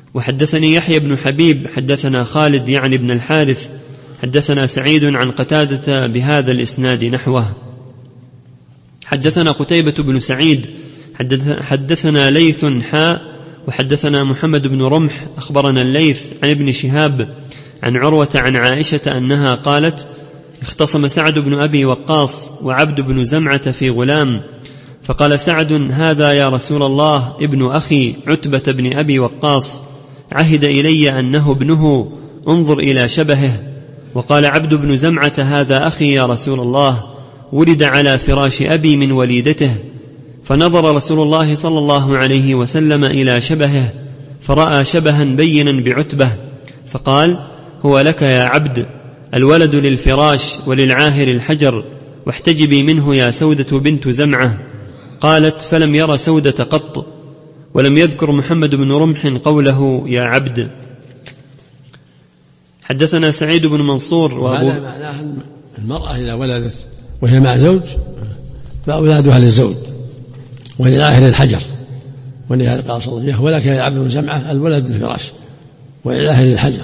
وحدثني يحيى بن حبيب حدثنا خالد يعني بن الحارث حدثنا سعيد عن قتادة بهذا الإسناد نحوه. حدثنا قتيبة بن سعيد حدثنا ليث وحدثنا محمد بن رمح أخبرنا الليث عن ابن شهاب عن عروة عن عائشة أنها قالت: اختصم سعد بن أبي وقاص وعبد بن زمعة في غلام، فقال سعد: هذا يا رسول الله ابن أخي عتبة بن أبي وقاص، عهد إلي أنه ابنه، انظر إلى شبهه. وقال عبد بن زمعة: هذا أخي يا رسول الله، ولد على فراش أبي من وليدته. فنظر رسول الله صلى الله عليه وسلم إلى شبهه فرأى شبها بينا بعتبة، فقال: هو لك يا عبد، الولد للفراش وللعاهر الحجر، واحتجبي منه يا سودة بنت زمعة. قالت: فلم ير سودة قط. ولم يذكر محمد بن رمح قوله يا عبد. حدثنا سعيد بن منصور وهذا معناه المرأة إذا ولدت وهي مع زوج فأولادها للزوج وللعاهر الحجر، ولهذا قال صلى الله عليه وسلم: ولك يا عبد بن زمعة الولد بالفراش وللعاهر الحجر.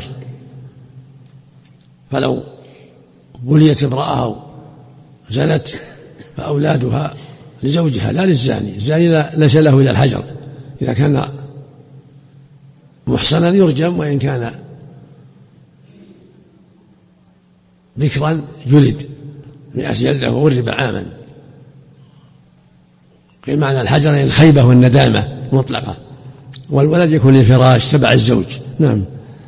فلو وليت امرأة زنت فأولادها لزوجها لا للزاني، الزاني ليس له إلى الحجر، إذا كان محصنا يرجم، وإن كان ذكرا جلد 100 جلدة وغرب عاما. قيل معنى الحجر الخيبة والندامة مطلقة، والولد يكون للفراش تبع الزوج. نعم.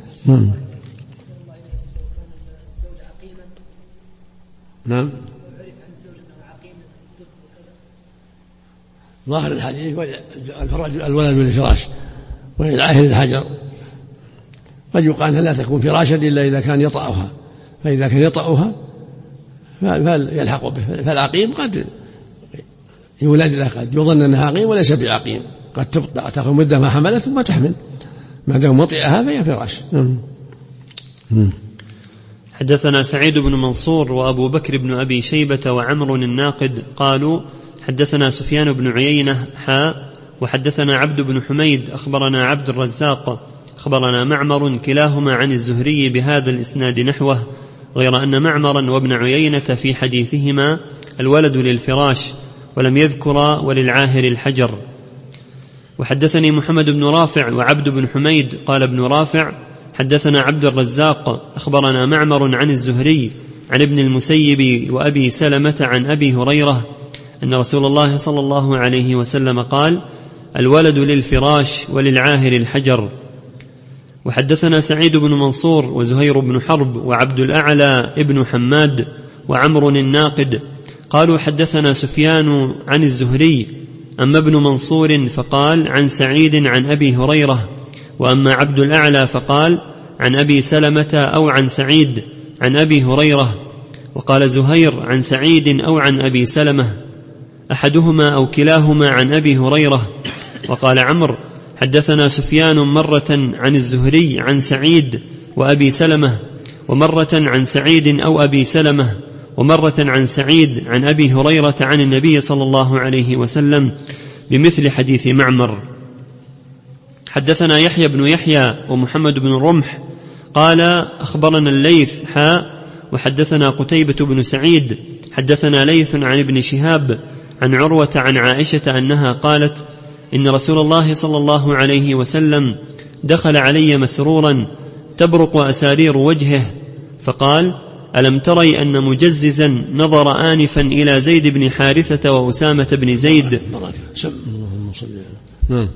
نعم. ظاهر الحديث الولد للفراش وللعاهر الحجر، قد يقال لا تكون فراشا إلا إذا كان يطأها، فإذا كان يطأها فيلحق به. فالعقيم قد يولد له، قد يظن أنها عقيم وليس بعقيم، قد تأخذ مدة ما حملت ثم تحمل، ما دام مطئها فهي فراش. حدثنا سعيد بن منصور وأبو بكر بن أبي شيبة وعمر الناقد قالوا: حدثنا سفيان بن عيينة وحدثنا عبد بن حميد أخبرنا عبد الرزاق أخبرنا معمر كلاهما عن الزهري بهذا الإسناد نحوه، غير أن معمرا وابن عيينة في حديثهما الولد للفراش، ولم يذكر وللعاهر الحجر. وحدثني محمد بن رافع وعبد بن حميد قال ابن رافع: حدثنا عبد الرزاق أخبرنا معمر عن الزهري عن ابن المسيب وأبي سلمة عن أبي هريرة أن رسول الله صلى الله عليه وسلم قال: الولد للفراش وللعاهر الحجر. وحدثنا سعيد بن منصور وزهير بن حرب وعبد الأعلى ابن حماد وعمر الناقد قالوا: حدثنا سفيان عن الزهري، أما ابن منصور فقال عن سعيد عن أبي هريرة، وأما عبد الأعلى فقال عن أبي سلمة أو عن سعيد عن أبي هريرة. وقال زهير عن سعيد أو عن أبي سلمة، أحدهما أو كلاهما عن أبي هريرة. وقال عمرو: حدثنا سفيان مرة عن الزهري عن سعيد وأبي سلمة، ومرة عن سعيد أو أبي سلمة، ومرة عن سعيد عن أبي هريرة عن النبي صلى الله عليه وسلم بمثل حديث معمر. حدثنا يحيى بن يحيى ومحمد بن رمح قال: أخبرنا الليث وحدثنا قتيبة بن سعيد حدثنا ليث عن ابن شهاب عن عروة عن عائشة أنها قالت: إن رسول الله صلى الله عليه وسلم دخل علي مسرورا تبرق أسارير وجهه، فقال: ألم تري أن مجززا نظر آنفا إلى زيد بن حارثة وأسامة بن زيد. نعم.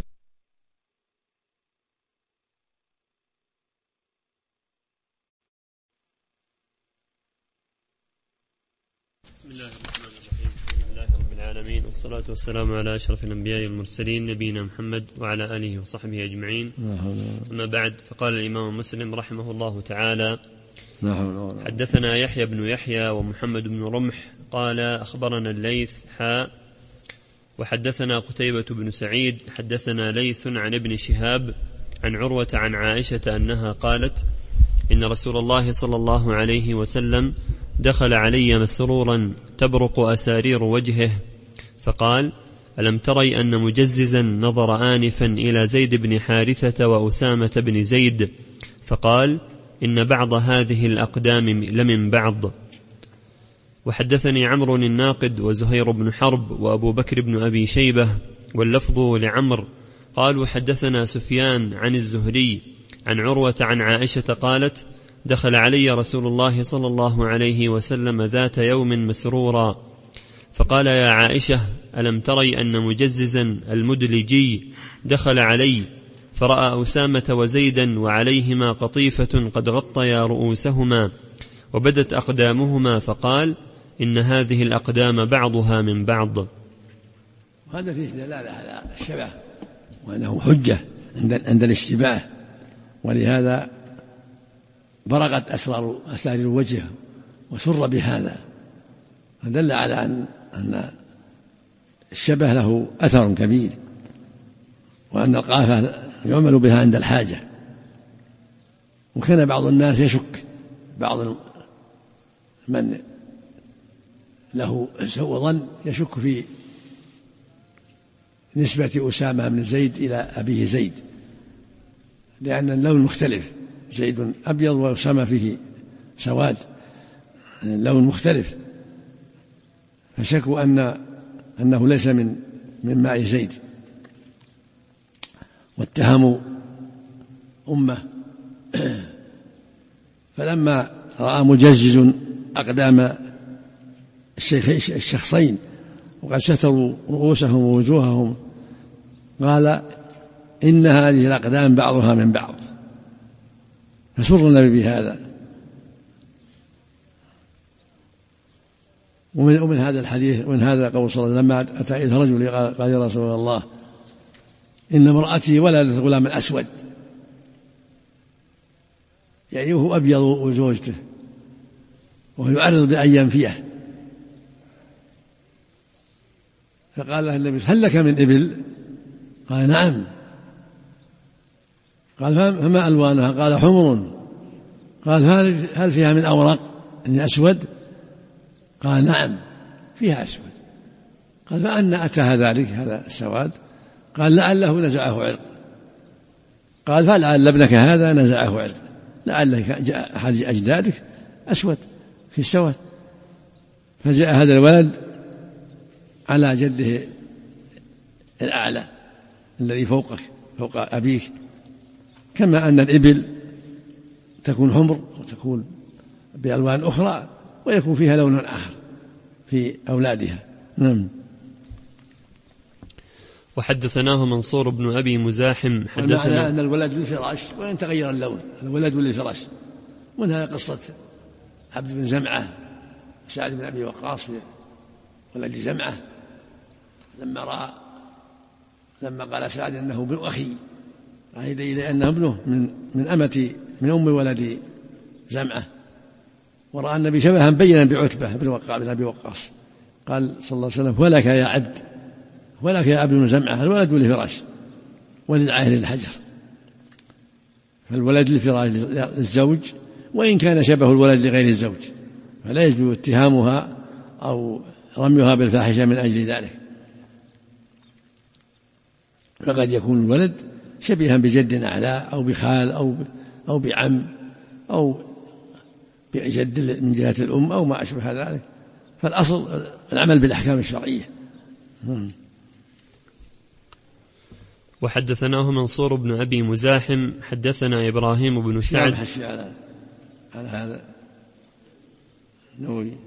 بسم الله الرحمن الرحيم، الحمد لله رب العالمين، والصلاة والسلام على أشرف الأنبياء والمرسلين نبينا محمد وعلى آله وصحبه أجمعين. أما بعد، فقال الإمام مسلم رحمه الله تعالى: حدثنا يحيى بن يحيى ومحمد بن رمح قال: أخبرنا الليث وحدثنا قتيبة بن سعيد حدثنا ليث عن ابن شهاب عن عروة عن عائشة أنها قالت: إن رسول الله صلى الله عليه وسلم دخل علي مسرورا تبرق أسارير وجهه، فقال: ألم تري أن مجززا نظر آنفا إلى زيد بن حارثة وأسامة بن زيد فقال إن بعض هذه الأقدام لمن بعض. وحدثني عمرو الناقد وزهير بن حرب وأبو بكر بن أبي شيبة واللفظ لعمر قالوا حدثنا سفيان عن الزهري عن عروة عن عائشة قالت دخل علي رسول الله صلى الله عليه وسلم ذات يوم مسرورا فقال يا عائشة ألم تري أن مجززا المدلجي دخل علي فرأى أسامة وزيدا وعليهما قطيفة قد غطيا رؤوسهما وبدت أقدامهما فقال إن هذه الأقدام بعضها من بعض. هذا فيه دلالة على الشبه وأنه حجة عند الاشتباه، ولهذا برقت أسرار الوجه وسر بهذا، فدل على أن الشبه له أثر كبير، وأن القافة يعمل بها عند الحاجة. وكان بعض الناس يشك، بعض من له سوء ظن يشك في نسبة أسامة بن زيد إلى أبيه زيد، لأن اللون مختلف، زيد أبيض وأسامة فيه سواد، اللون مختلف، فشكوا أنه ليس من ماء زيد، واتهموا أمه. فلما رأى مجزز أقدام الشخصين وقد ستروا رؤوسهم ووجوههم قال إن هذه الأقدام بعضها من بعض، فسر النبي بهذا. ومن هذا الحديث ومن هذا قول صلى الله عليه وسلم لما أتى إلى رجل قال يا رسول الله إن امرأتي ولدت غلاما أسود، يعني وهو أبيض وزوجته وهو يعرض بأن ينفيه، فقال له النبي هل لك من إبل؟ قال نعم. قال فما ألوانها؟ قال حمر. قال هل فيها من أورق يعني أسود؟ قال نعم فيها أسود. قال فأن أتاها ذلك هذا السواد؟ قال لعله نزعه عرق. قال فلعل ابنك هذا نزعه عرق، لعلك جاء أحد أجدادك أسود في السواد. فجاء هذا الولد على جده الأعلى الذي فوقك فوق أبيك، كما أن الإبل تكون حمر وتكون بألوان أخرى ويكون فيها لون آخر في أولادها. نعم. وحدثناه منصور بن أبي مزاحم حدثنا أن الولد للفراش وإن تغير اللون، الولد للفراش. ومنها قصة عبد بن زمعة سعد بن أبي وقاص ولد زمعة لما قال سعد أنه ابن أخي عهد إليه أنه ابنه من أم ولد زمعة، ورأى النبي شبها بينا بعتبة بن أبي وقاص، قال صلى الله عليه وسلم ولك يا عبد بن زمعة الولد للفراش وللعاهر الحجر. فالولد للفراش للزوج وإن كان شبه الولد لغير الزوج، فلا يجوز اتهامها أو رميها بالفاحشة من أجل ذلك. فقد يكون الولد شبيها بجد أعلى أو بخال أو بعم أو بجد من جهة الأم أو ما أشبه ذلك، فالأصل العمل بالأحكام الشرعية. وحدثناه منصور بن أبي مزاحم حدثنا إبراهيم بن سعد على هذا نووي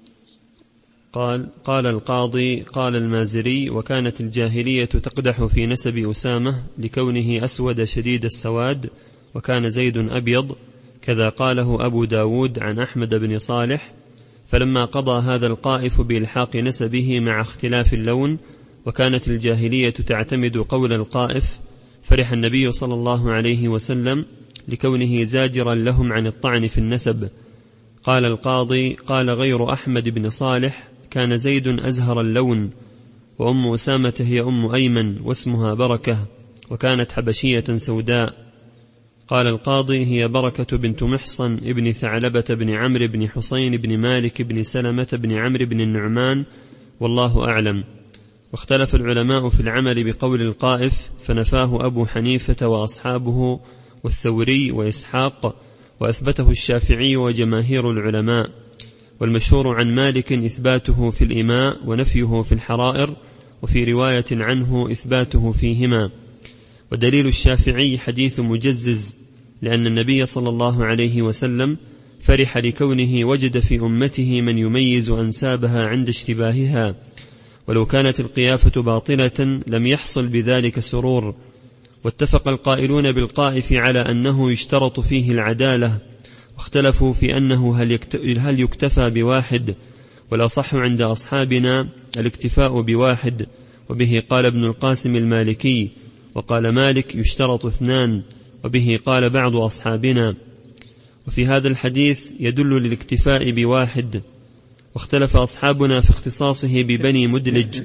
قال القاضي قال المازري وكانت الجاهلية تقدح في نسب أسامة لكونه أسود شديد السواد وكان زيد أبيض، كذا قاله أبو داود عن أحمد بن صالح. فلما قضى هذا القائف بإلحاق نسبه مع اختلاف اللون وكانت الجاهلية تعتمد قول القائف، فرح النبي صلى الله عليه وسلم لكونه زاجرا لهم عن الطعن في النسب. قال القاضي قال غير أحمد بن صالح كان زيد أزهر اللون، وأم أسامة هي أم أيمن واسمها بركة وكانت حبشية سوداء. قال القاضي هي بركة بنت محصن ابن ثعلبة بن عمرو بن حسين بن مالك بن سلمة بن عمرو بن النعمان والله أعلم. واختلف العلماء في العمل بقول القائف، فنفاه أبو حنيفة وأصحابه والثوري وإسحاق، وأثبته الشافعي وجماهير العلماء، والمشهور عن مالك إثباته في الإماء ونفيه في الحرائر، وفي رواية عنه إثباته فيهما. ودليل الشافعي حديث مجزز، لأن النبي صلى الله عليه وسلم فرح لكونه وجد في أمته من يميز أنسابها عند اشتباهها، ولو كانت القيافة باطلة لم يحصل بذلك سرور. واتفق القائلون بالقائف على أنه يشترط فيه العدالة، واختلفوا في أنه هل يكتفى بواحد، والأصح عند أصحابنا الاكتفاء بواحد، وبه قال ابن القاسم المالكي، وقال مالك يشترط 2، وبه قال بعض أصحابنا. وفي هذا الحديث يدل للاكتفاء بواحد، واختلف أصحابنا في اختصاصه ببني مدلج.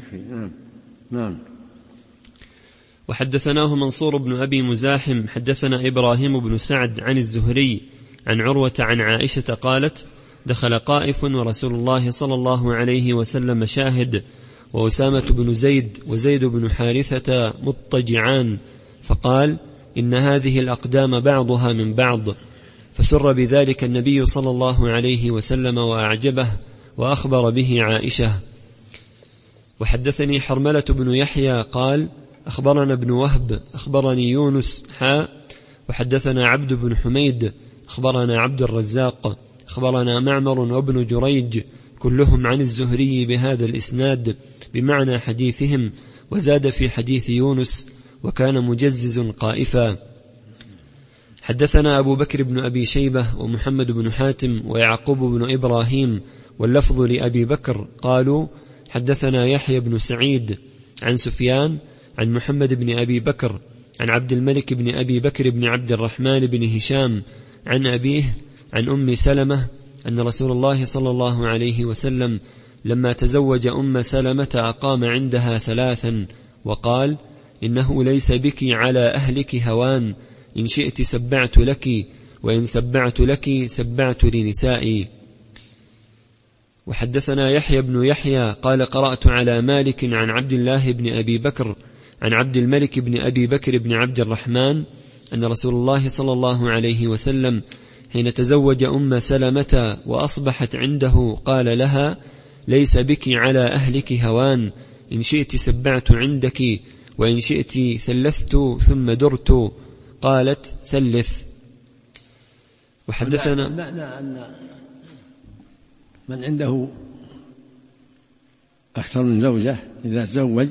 وحدثناه منصور بن أبي مزاحم حدثنا إبراهيم بن سعد عن الزهري عن عروة عن عائشة قالت: دخل قائف ورسول الله صلى الله عليه وسلم شاهد، وأسامة بن زيد وزيد بن حارثة مضطجعان، فقال: إن هذه الأقدام بعضها من بعض، فسر بذلك النبي صلى الله عليه وسلم وأعجبه، وأخبر به عائشة. وحدثني حرملة بن يحيى قال: أخبرنا ابن وهب أخبرني يونس وحدثنا عبد بن حميد أخبرنا عبد الرزاق أخبرنا معمر وابن جريج كلهم عن الزهري بهذا الإسناد بمعنى حديثهم، وزاد في حديث يونس: وكان مجزز قائفا. حدثنا أبو بكر بن أبي شيبة ومحمد بن حاتم ويعقوب بن إبراهيم، واللفظ لأبي بكر، قالوا: حدثنا يحيى بن سعيد عن سفيان عن محمد بن أبي بكر عن عبد الملك بن أبي بكر بن عبد الرحمن بن هشام عن أبيه عن أم سلمة أن رسول الله صلى الله عليه وسلم لما تزوج أم سلمة أقام عندها 3 وقال: إنه ليس بك على أهلك هوان، إن شئت سبعت لك، وإن سبعت لك سبعت لنسائي. وحدثنا يحيى بن يحيى قال: قرأت على مالك عن عبد الله بن أبي بكر عن عبد الملك بن أبي بكر بن عبد الرحمن أن رسول الله صلى الله عليه وسلم حين تزوج أم سلمة وأصبحت عنده قال لها: ليس بك على أهلك هوان، إن شئت سبعت عندك، وإن شئت ثلثت ثم درت. قالت: ثلث. وحدثنا معنى أن من عنده أكثر من زوجة إذا تزوج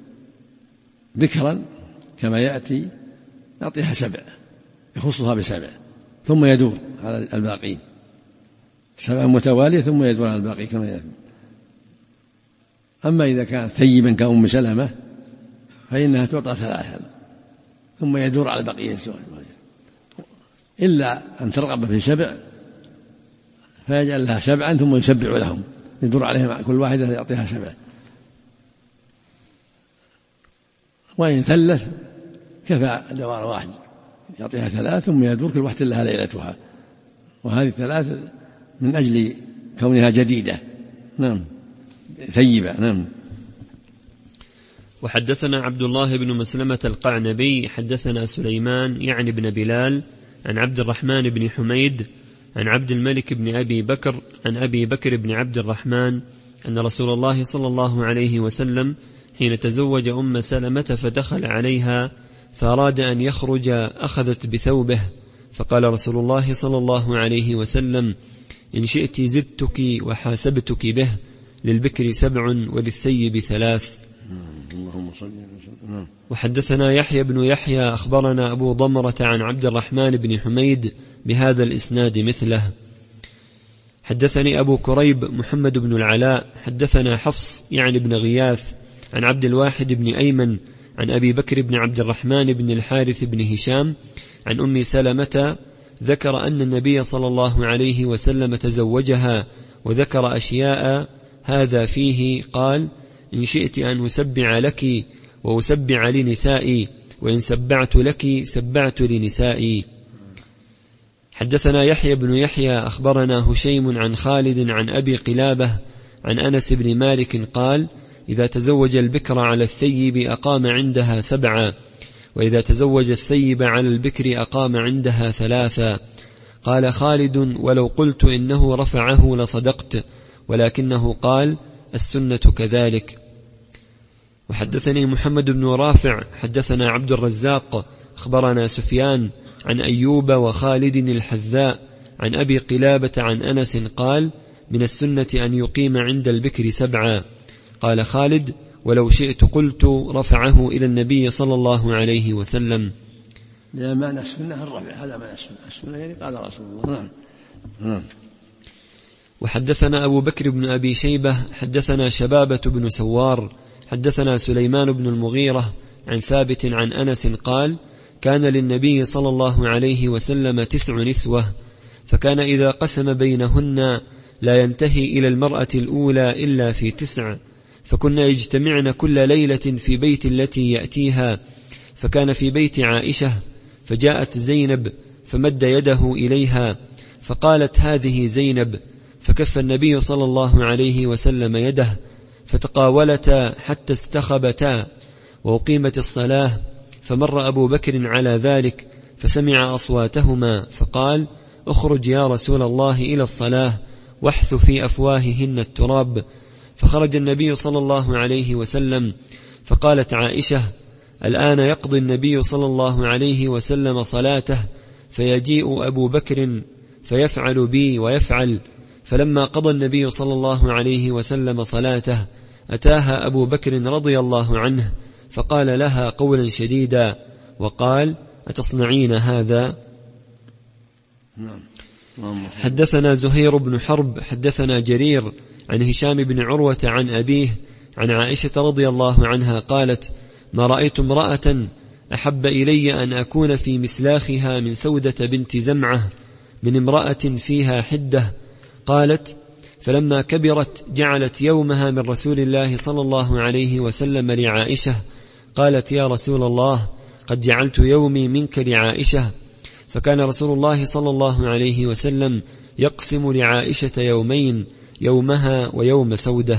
بكرا كما يأتي يعطيها 7، يخصها ب7 ثم يدور على الباقين، 7 متوالية ثم يدور على الباقي كما يأتي. أما إذا كانت ثيبا كأم سلمة فإنها تعطى 3 ثم يدور على بقية الزوج، إلا أن ترغب في 7 فيجعل لها 7 ثم يسبع لهم، يدور عليهم كل واحدة يعطيها 7. وإن ثلث كفى دوار واحد، يعطيها 3 ثم يدور كل واحدة لها ليلتها، وهذه 3 من أجل كونها جديدة. نعم، ثيبة. نعم. وحدثنا عبد الله بن مسلمة القعنبي حدثنا سليمان يعني بن بلال عن عبد الرحمن بن حميد عن عبد الملك بن أبي بكر عن أبي بكر بن عبد الرحمن أن رسول الله صلى الله عليه وسلم حين تزوج أم سلمة فدخل عليها فأراد أن يخرج أخذت بثوبه، فقال رسول الله صلى الله عليه وسلم: إن شئت زدتك وحاسبتك به، للبكر 7 وللثيب 3. وحدثنا يحيى بن يحيى أخبرنا أبو ضمرة عن عبد الرحمن بن حميد بهذا الإسناد مثله. حدثني أبو كريب محمد بن العلاء حدثنا حفص يعني بن غياث عن عبد الواحد بن أيمن عن أبي بكر بن عبد الرحمن بن الحارث بن هشام عن أم سلمة، ذكر أن النبي صلى الله عليه وسلم تزوجها، وذكر أشياء هذا فيه، قال: إن شئت أن أسبع لك وأسبع لنسائي، وإن سبعت لك سبعت لنسائي. حدثنا يحيى بن يحيى أخبرنا هشيم عن خالد عن أبي قلابة عن أنس بن مالك قال: إذا تزوج البكر على الثيب أقام عندها 7، وإذا تزوج الثيب على البكر أقام عندها 3. قال خالد: ولو قلت إنه رفعه لصدقت، ولكنه قال: السنة كذلك. وحدثني محمد بن رافع حدثنا عبد الرزاق أخبرنا سفيان عن أيوب وخالد الحذاء عن أبي قلابة عن أنس قال: من السنة أن يقيم عند البكر 7. قال خالد: ولو شئت قلت رفعه إلى النبي صلى الله عليه وسلم. لا معنى السنة الرفع، هذا معنى السنة يعني قال رسول الله. نعم. وحدثنا أبو بكر بن أبي شيبة حدثنا شبابة بن سوار حدثنا سليمان بن المغيرة عن ثابت عن أنس قال: كان للنبي صلى الله عليه وسلم 9 نسوة، فكان إذا قسم بينهن لا ينتهي إلى المرأة الأولى إلا في 9، فكنا يجتمعن كل ليلة في بيت التي يأتيها، فكان في بيت عائشة، فجاءت زينب فمد يده إليها فقالت: هذه زينب، فكف النبي صلى الله عليه وسلم يده، فتقاولتا حتى استخبتا، وأقيمت الصلاة، فمر أبو بكر على ذلك فسمع أصواتهما فقال: اخرج يا رسول الله إلى الصلاة واحث في أفواههن التراب. فخرج النبي صلى الله عليه وسلم، فقالت عائشة: الآن يقضي النبي صلى الله عليه وسلم صلاته، فيجيء أبو بكر فيفعل بي ويفعل. فلما قضى النبي صلى الله عليه وسلم صلاته أتاها أبو بكر رضي الله عنه فقال لها قولا شديدا وقال: أتصنعين هذا؟ حدثنا زهير بن حرب حدثنا جرير عن هشام بن عروة عن أبيه عن عائشة رضي الله عنها قالت: ما رأيت امرأة أحب إلي أن أكون في مسلاخها من سودة بنت زمعة من امرأة فيها حدة. قالت: فلما كبرت جعلت يومها من رسول الله صلى الله عليه وسلم لعائشة. قالت: يا رسول الله، قد جعلت يومي منك لعائشة. فكان رسول الله صلى الله عليه وسلم يقسم لعائشة يومين، يومها ويوم سودة.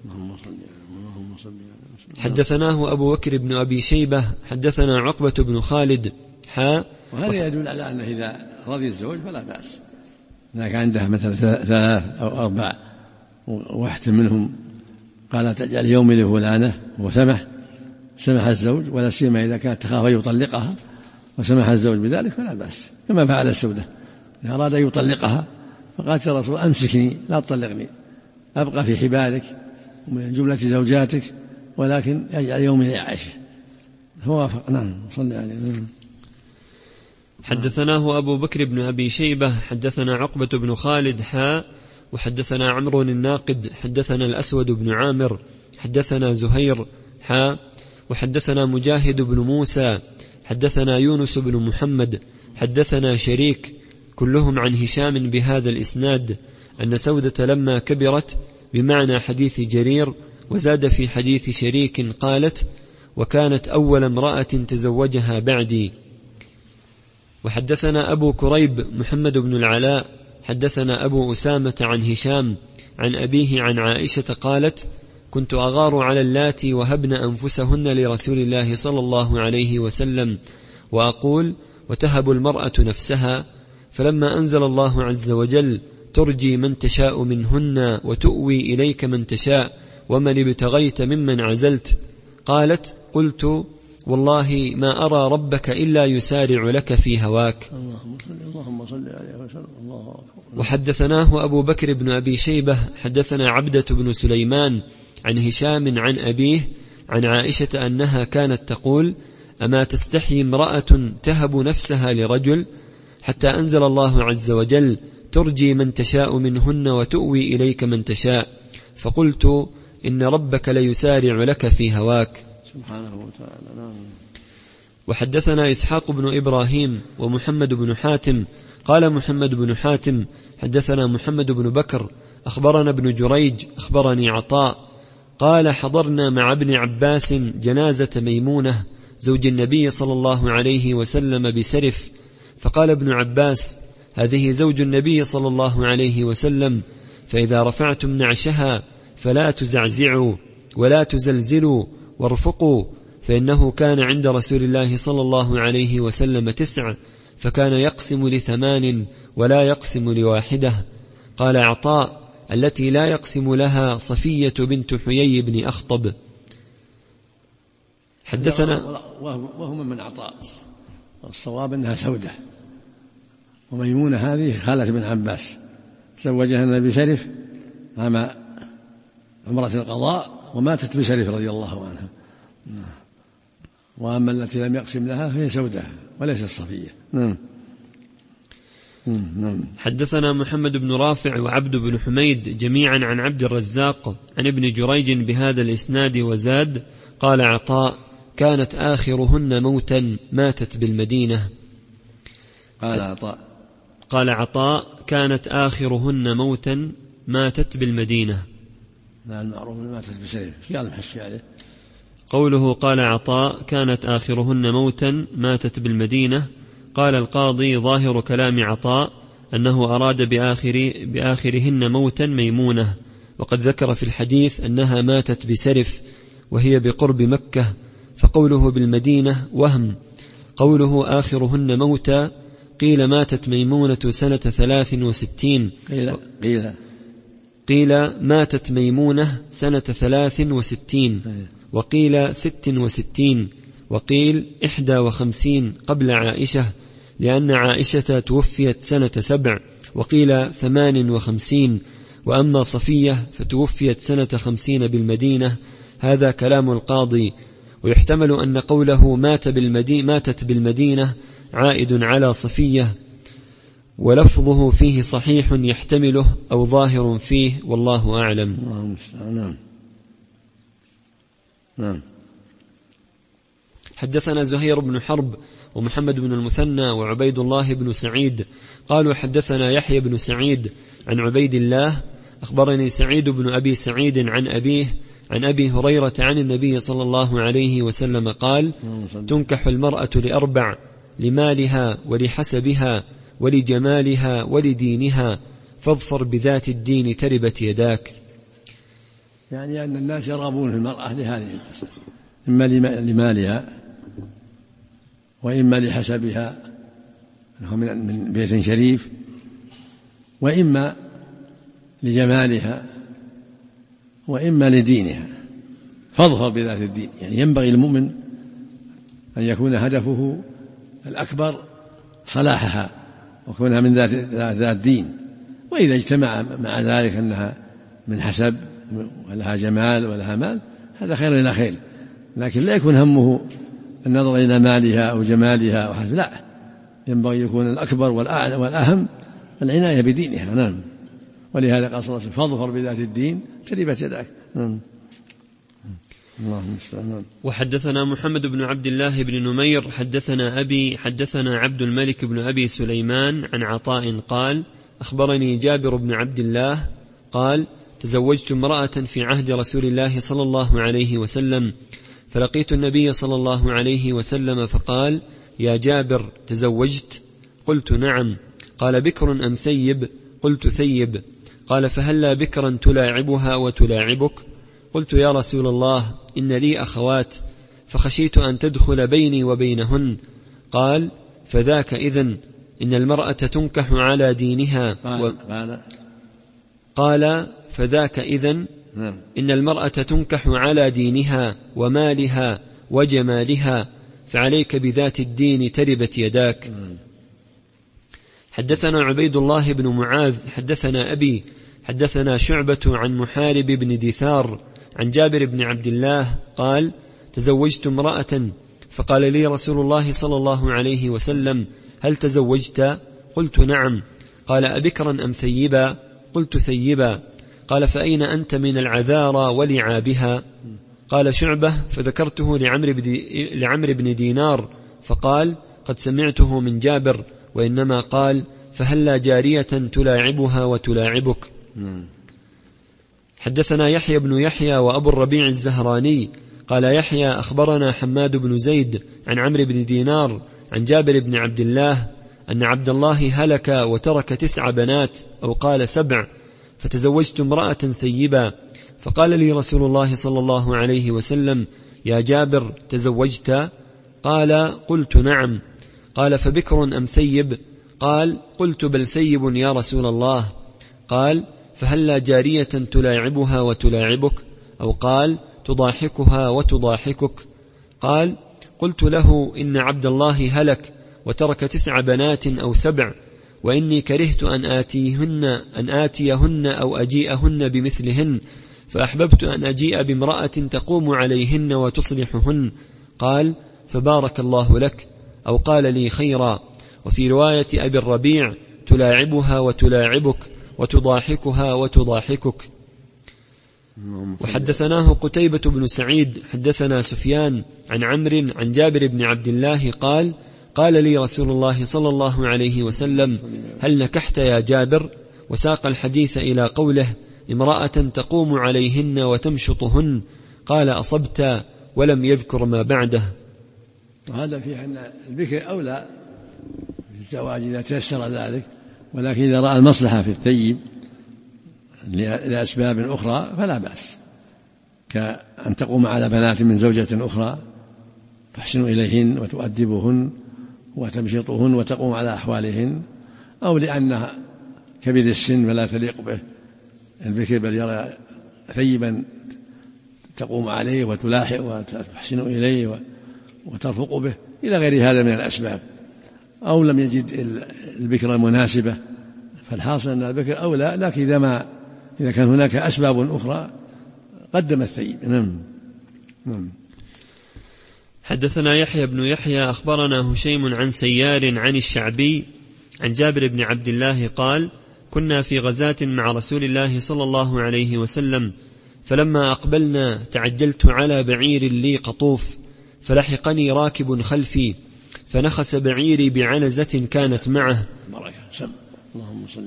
حدثناه أبو بكر بن أبي شيبة حدثنا عقبة بن خالد وهذا يدل على أنه إذا رضي الزوج فلا بأس، إذا كان عندها مثلا 3 أو 4 واحد منهم قال تجعل يومي لفلانة وسمح الزوج، ولا سيما إذا كانت تخاف يطلقها وسمح الزوج بذلك فلا بأس، كما فعل السودة إذا أراد أن يطلقها فقالت الرسول: أمسكني لا تطلقني، أبقى في حبالك ومن جملة زوجاتك، ولكن يجعل يومي لعائشة. فوافق. نعم. صلى عليه. حدثناه أبو بكر بن أبي شيبة حدثنا عقبة بن خالد وحدثنا عمرو الناقد حدثنا الأسود بن عامر حدثنا زهير وحدثنا مجاهد بن موسى حدثنا يونس بن محمد حدثنا شريك كلهم عن هشام بهذا الإسناد أن سودة لما كبرت بمعنى حديث جرير، وزاد في حديث شريك قالت: وكانت أول امرأة تزوجها بعدي. وحدثنا أبو كريب محمد بن العلاء حدثنا أبو أسامة عن هشام عن أبيه عن عائشة قالت: كنت أغار على اللاتي وهبن أنفسهن لرسول الله صلى الله عليه وسلم، وأقول: وتهب المرأة نفسها، فلما أنزل الله عز وجل: ترجي من تشاء منهن وتؤوي إليك من تشاء ومن ابتغيت ممن عزلت، قالت: قلت: والله ما أرى ربك إلا يسارع لك في هواك. اللهم صل عليه وسلم. الله أكبر. وحدثناه أبو بكر بن أبي شيبة حدثنا عبدة بن سليمان عن هشام عن أبيه عن عائشة أنها كانت تقول: أما تستحي امرأة تهب نفسها لرجل، حتى أنزل الله عز وجل: ترجي من تشاء منهن وتؤوي إليك من تشاء، فقلت: إن ربك ليسارع لك في هواك سبحانه وتعالى. وحدثنا إسحاق بن إبراهيم ومحمد بن حاتم قال محمد بن حاتم حدثنا محمد بن بكر أخبرنا ابن جريج أخبرني عطاء قال: حضرنا مع ابن عباس جنازة ميمونة زوج النبي صلى الله عليه وسلم بسرف، فقال ابن عباس: هذه زوج النبي صلى الله عليه وسلم، فإذا رفعتم نعشها فلا تزعزعوا، ولا تزلزلوا وارفقوا، فإنه كان عند رسول الله صلى الله عليه وسلم 9، فكان يقسم ل8 ولا يقسم ل1. قال عطاء: التي لا يقسم لها صفية بنت حيي بن أخطب. حدثنا وهم من عطاء، الصواب أنها سودة، وميمونة هذه خالة بن عباس تزوجها النبي شرف عام عمرة القضاء وماتت بشرف رضي الله عنها. وأما التي لم يقسم لها فهي سودة وليست صفية. حدثنا محمد بن رافع وعبد بن حميد جميعا عن عبد الرزاق عن ابن جريج بهذا الإسناد وزاد: قال عطاء: كانت آخرهن موتا ماتت بالمدينة. قال عطاء: كانت آخرهن موتا ماتت بالمدينة. لا، المعروف ماتت بسرير. قال محشي عليه قوله قال عطاء: كانت آخرهن موتا ماتت بالمدينة. قال القاضي: ظاهر كلام عطاء أنه أراد بآخرهن موتا ميمونة، وقد ذكر في الحديث أنها ماتت بسرف وهي بقرب مكة، فقوله بالمدينة وهم. قوله آخرهن موتا قيل ماتت ميمونة سنة 63. قيل ماتت ميمونة سنة 63، وقيل 66، وقيل 51 قبل عائشة، لأن عائشة توفيت سنة 7، وقيل 58، وأما صفية فتوفيت سنة 50 بالمدينة. هذا كلام القاضي، ويحتمل أن قوله ماتت بالمدينة عائد على صفية، ولفظه فيه صحيح يحتمله أو ظاهر فيه، والله أعلم. حدثنا زهير بن حرب ومحمد بن المثنى وعبيد الله بن سعيد قالوا حدثنا يحيى بن سعيد عن عبيد الله أخبرني سعيد بن أبي سعيد عن أبيه عن أبي هريرة عن النبي صلى الله عليه وسلم قال: تنكح المرأة ل4: لمالها ولحسبها ولجمالها ولدينها، فاظفر بذات الدين تربت يداك. يعني أن الناس يرغبون في المرأة لهذه الأسباب، إما لمالها، وإما لحسبها من بيت شريف، وإما لجمالها، وإما لدينها. فاظفر بذات الدين، يعني ينبغي المؤمن أن يكون هدفه الأكبر صلاحها وكونها من ذات دين، وإذا اجتمع مع ذلك أنها من حسب ولها جمال ولها مال هذا خير إلى خير، لكن لا يكون همه النظر إلى مالها أو جمالها وحسب، لا، ينبغي يكون الأكبر والأهم العناية بدينها. نعم. ولهذا قال صلى الله عليه وسلم: فاظفر بذات الدين تربت يداك. اللهم استعان. وحدثنا محمد بن عبد الله بن نمير حدثنا أبي حدثنا عبد الملك بن أبي سليمان عن عطاء قال: أخبرني جابر بن عبد الله قال: تزوجت امرأة في عهد رسول الله صلى الله عليه وسلم، فلقيت النبي صلى الله عليه وسلم فقال: يا جابر تزوجت؟ قلت: نعم. قال: بكر أم ثيب؟ قلت: ثيب. قال: فهلا بكرا تلاعبها وتلاعبك؟ قلت: يا رسول الله إن لي أخوات، فخشيت أن تدخل بيني وبينهن. قال: فذاك إذن، إن المرأة تنكح على دينها. قال: فذاك إذن، إن المرأة تنكح على دينها ومالها وجمالها، فعليك بذات الدين تربت يداك. حدثنا عبيد الله بن معاذ حدثنا أبي حدثنا شعبة عن محارب بن دثار عن جابر بن عبد الله قال: تزوجت امرأة، فقال لي رسول الله صلى الله عليه وسلم: هل تزوجت؟ قلت: نعم. قال: أبكرا أم ثيبا؟ قلت: ثيبا. قال: فأين أنت من العذارى ولعابها؟ قال شعبة: فذكرته لعمرو بن دينار، فقال: قد سمعته من جابر، وإنما قال: فهلا جارية تلاعبها وتلاعبك. حدثنا يحيى بن يحيى وأبو الربيع الزهراني قال يحيى: أخبرنا حماد بن زيد عن عمرو بن دينار عن جابر بن عبد الله أن عبد الله هلك وترك 9 بنات، أو قال 7، فتزوجت امرأة ثيبا، فقال لي رسول الله صلى الله عليه وسلم: يا جابر تزوجت؟ قال: قلت نعم. قال: فبكر أم ثيب؟ قال: قلت بل ثيب يا رسول الله. قال: فهلا جارية تلاعبها وتلاعبك؟ أو قال: تضاحكها وتضاحكك؟ قال: قلت له: إن عبد الله هلك وترك 9 بنات أو 7، وإني كرهت أن آتيهن أو أجيئهن بمثلهن، فأحببت أن أجيء بامرأة تقوم عليهن وتصلحهن. قال: فبارك الله لك. أو قال لي خيرا. وفي رواية أبي الربيع: تلاعبها وتلاعبك وتضاحكها وتضاحكك. وحدثناه قتيبة بن سعيد حدثنا سفيان عن عمرو عن جابر بن عبد الله قال: قال لي رسول الله صلى الله عليه وسلم: هل نكحت يا جابر؟ وساق الحديث إلى قوله: امرأة تقوم عليهن وتمشطهن. قال: أصبت، ولم يذكر ما بعده. وهذا فيه أن البكر أولى في الزواج إذا تيسر ذلك، ولكن إذا رأى المصلحة في الثيب لأسباب أخرى فلا بأس، كأن تقوم على بنات من زوجة أخرى تحسن إليهن وتؤدبهن وتمشطهن وتقوم على أحوالهن، أو لأنها كبير السن فلا تليق به البكر، بل يرى ثيبا تقوم عليه وتلاحق وتحسن إليه وترفق به إلى غير هذا من الأسباب، أو لم يجد البكر المناسبة. فالحاصل أن البكر أولى، لكن إذا كان هناك أسباب أخرى قدم الثيب. نعم. حدثنا يحيى بن يحيى أخبرنا هشيم عن سيار عن الشعبي عن جابر بن عبد الله قال: كنا في غزاة مع رسول الله صلى الله عليه وسلم، فلما أقبلنا تعجلت على بعير لي قطوف، فلحقني راكب خلفي، فنخس بعيري بعنزة كانت معه. اللهم صل.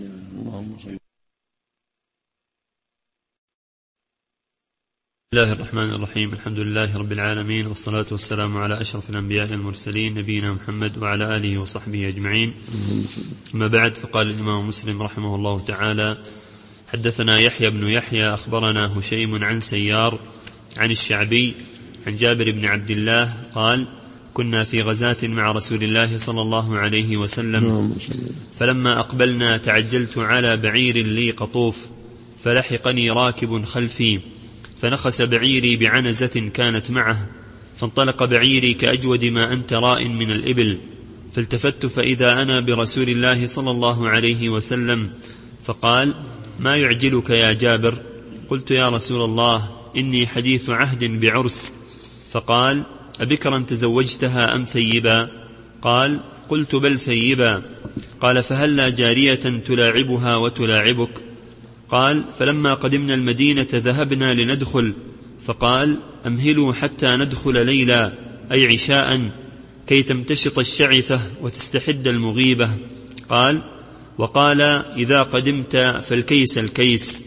بسم الله الرحمن الرحيم. الحمد لله رب العالمين، والصلاة والسلام على أشرف الأنبياء المرسلين نبينا محمد وعلى آله وصحبه أجمعين. أما بعد، فقال الإمام مسلم رحمه الله تعالى: حدثنا يحيى بن يحيى أخبرنا هشيم عن سيار عن الشعبي عن جابر بن عبد الله قال: كنا في غزاة مع رسول الله صلى الله عليه وسلم، فلما أقبلنا تعجلت على بعير لي قطوف، فلحقني راكب خلفي، فنخس بعيري بعنزة كانت معه، فانطلق بعيري كأجود ما أنت راء من الإبل، فالتفت فإذا أنا برسول الله صلى الله عليه وسلم، فقال: ما يعجلك يا جابر؟ قلت: يا رسول الله، إني حديث عهد بعرس. فقال: أبكرا تزوجتها أم ثيبا؟ قال: قلت بل ثيبا. قال: فهلا جارية تلاعبها وتلاعبك؟ قال: فلما قدمنا المدينة ذهبنا لندخل، فقال: أمهلوا حتى ندخل ليلا، أي عشاء، كي تمتشط الشعثة وتستحد المغيبة. وقال: إذا قدمت فالكيس الكيس.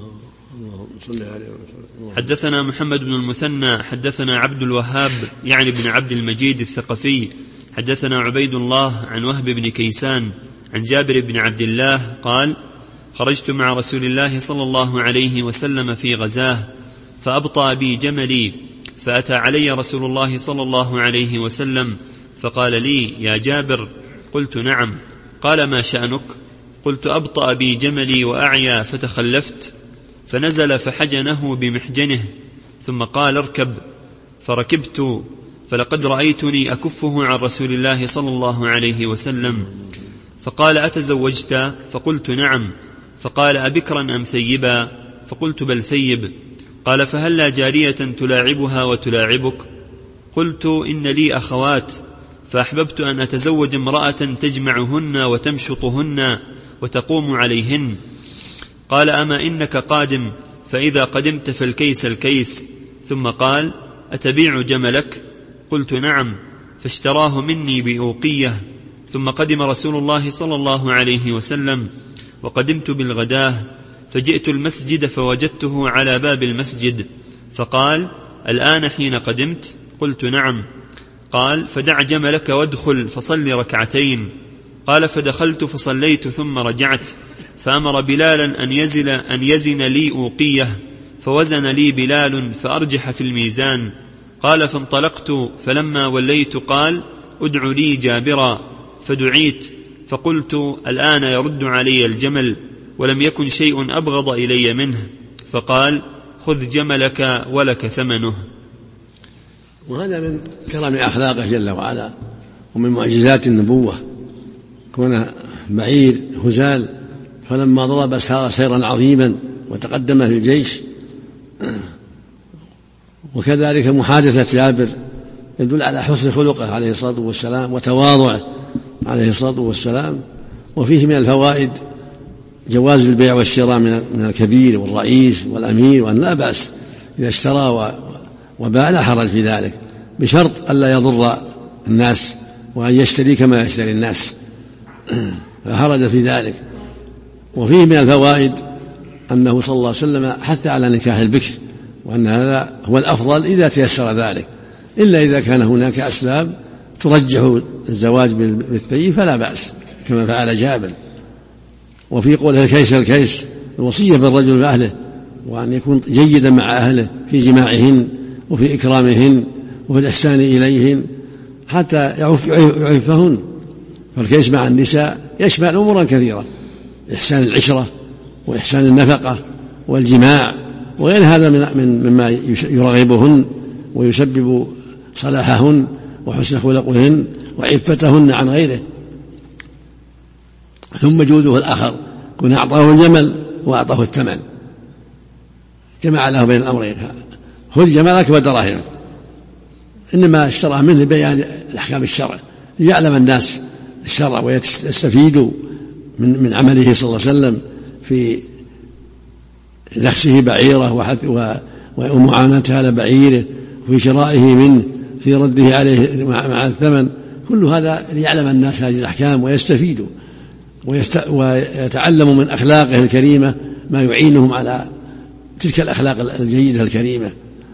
حدثنا محمد بن المثنى حدثنا عبد الوهاب يعني بن عبد المجيد الثقفي حدثنا عبيد الله عن وهب بن كيسان عن جابر بن عبد الله قال: خرجت مع رسول الله صلى الله عليه وسلم في غزاه، فأبطأ بي جملي، فأتى علي رسول الله صلى الله عليه وسلم فقال لي: يا جابر؟ قلت: نعم. قال: ما شأنك؟ قلت: أبطأ بي جملي وأعيا فتخلفت، فنزل فحجنه بمحجنه، ثم قال: اركب، فركبت، فلقد رأيتني أكفه عن رسول الله صلى الله عليه وسلم. فقال: أتزوجت؟ فقلت: نعم. فقال: أبكرا أم ثيبا؟ فقلت: بل ثيب. قال: فهلا جارية تلاعبها وتلاعبك؟ قلت: إن لي أخوات، فأحببت أن أتزوج امرأة تجمعهن وتمشطهن وتقوم عليهن. قال: أما إنك قادم، فإذا قدمت فالكيس الكيس. ثم قال: أتبيع جملك؟ قلت: نعم. فاشتراه مني بأوقية. ثم قدم رسول الله صلى الله عليه وسلم، وقدمت بالغداه، فجئت المسجد فوجدته على باب المسجد، فقال: الآن حين قدمت؟ قلت: نعم. قال: فدع جملك وادخل فصل ركعتين. قال: فدخلت فصليت ثم رجعت، فأمر بلالا أن يزن لي أوقية، فوزن لي بلال فأرجح في الميزان. قال فانطلقت، فلما وليت قال ادع لي جابرا، فدعيت، فقلت الآن يرد علي الجمل، ولم يكن شيء أبغض إلي منه، فقال خذ جملك ولك ثمنه. وهذا من كرم أخلاقه جل وعلا ومن معجزات النبوة، كون بعير هزال فلما ضرب سار سيرا عظيما وتقدم في الجيش. وكذلك محادثة جابر يدل على حسن خلقه عليه الصلاة والسلام وتواضعه عليه الصلاة والسلام. وفيه من الفوائد جواز البيع والشراء من الكبير والرئيس والأمير، وأن لا بأس إذا اشترى وباع لا حرج في ذلك، بشرط ألا يضر الناس وأن يشتري كما يشتري الناس، لا حرج في ذلك. وفيه من الفوائد أنه صلى الله عليه وسلم حث على نكاح البكر، وأن هذا هو الأفضل إذا تيسر ذلك، إلا إذا كان هناك أسباب ترجح الزواج بالثيب فلا بأس كما فعل جابر. وفي قوله الكيس الكيس الوصية بالرجل وأهله، وأن يكون جيدا مع أهله في جماعهن وفي إكرامهن وفي الإحسان إليهن حتى يعفهن. فالكيس مع النساء يشمل أمورا كثيرة، إحسان العشرة وإحسان النفقة والجماع وغير هذا مما يرغبهن ويسبب صلاحهن وحسن خلقهن وعفتهن عن غيره. ثم جوده الآخر كن أعطاه الجمل وأعطاه الثمن، جمع له بين الأمرين، خذ جملك ودراهمك، إنما اشترى منه بيان الأحكام الشرع ليعلم الناس الشرع ويستفيدوا من عمله صلى الله عليه وسلم في نخسه بعيره ومعاناته على بعيره وفي شرائه منه في رده عليه مع الثمن. كل هذا ليعلم الناس هذه الأحكام ويستفيدوا ويتعلموا من أخلاقه الكريمة ما يعينهم على تلك الأخلاق الجيدة الكريمة.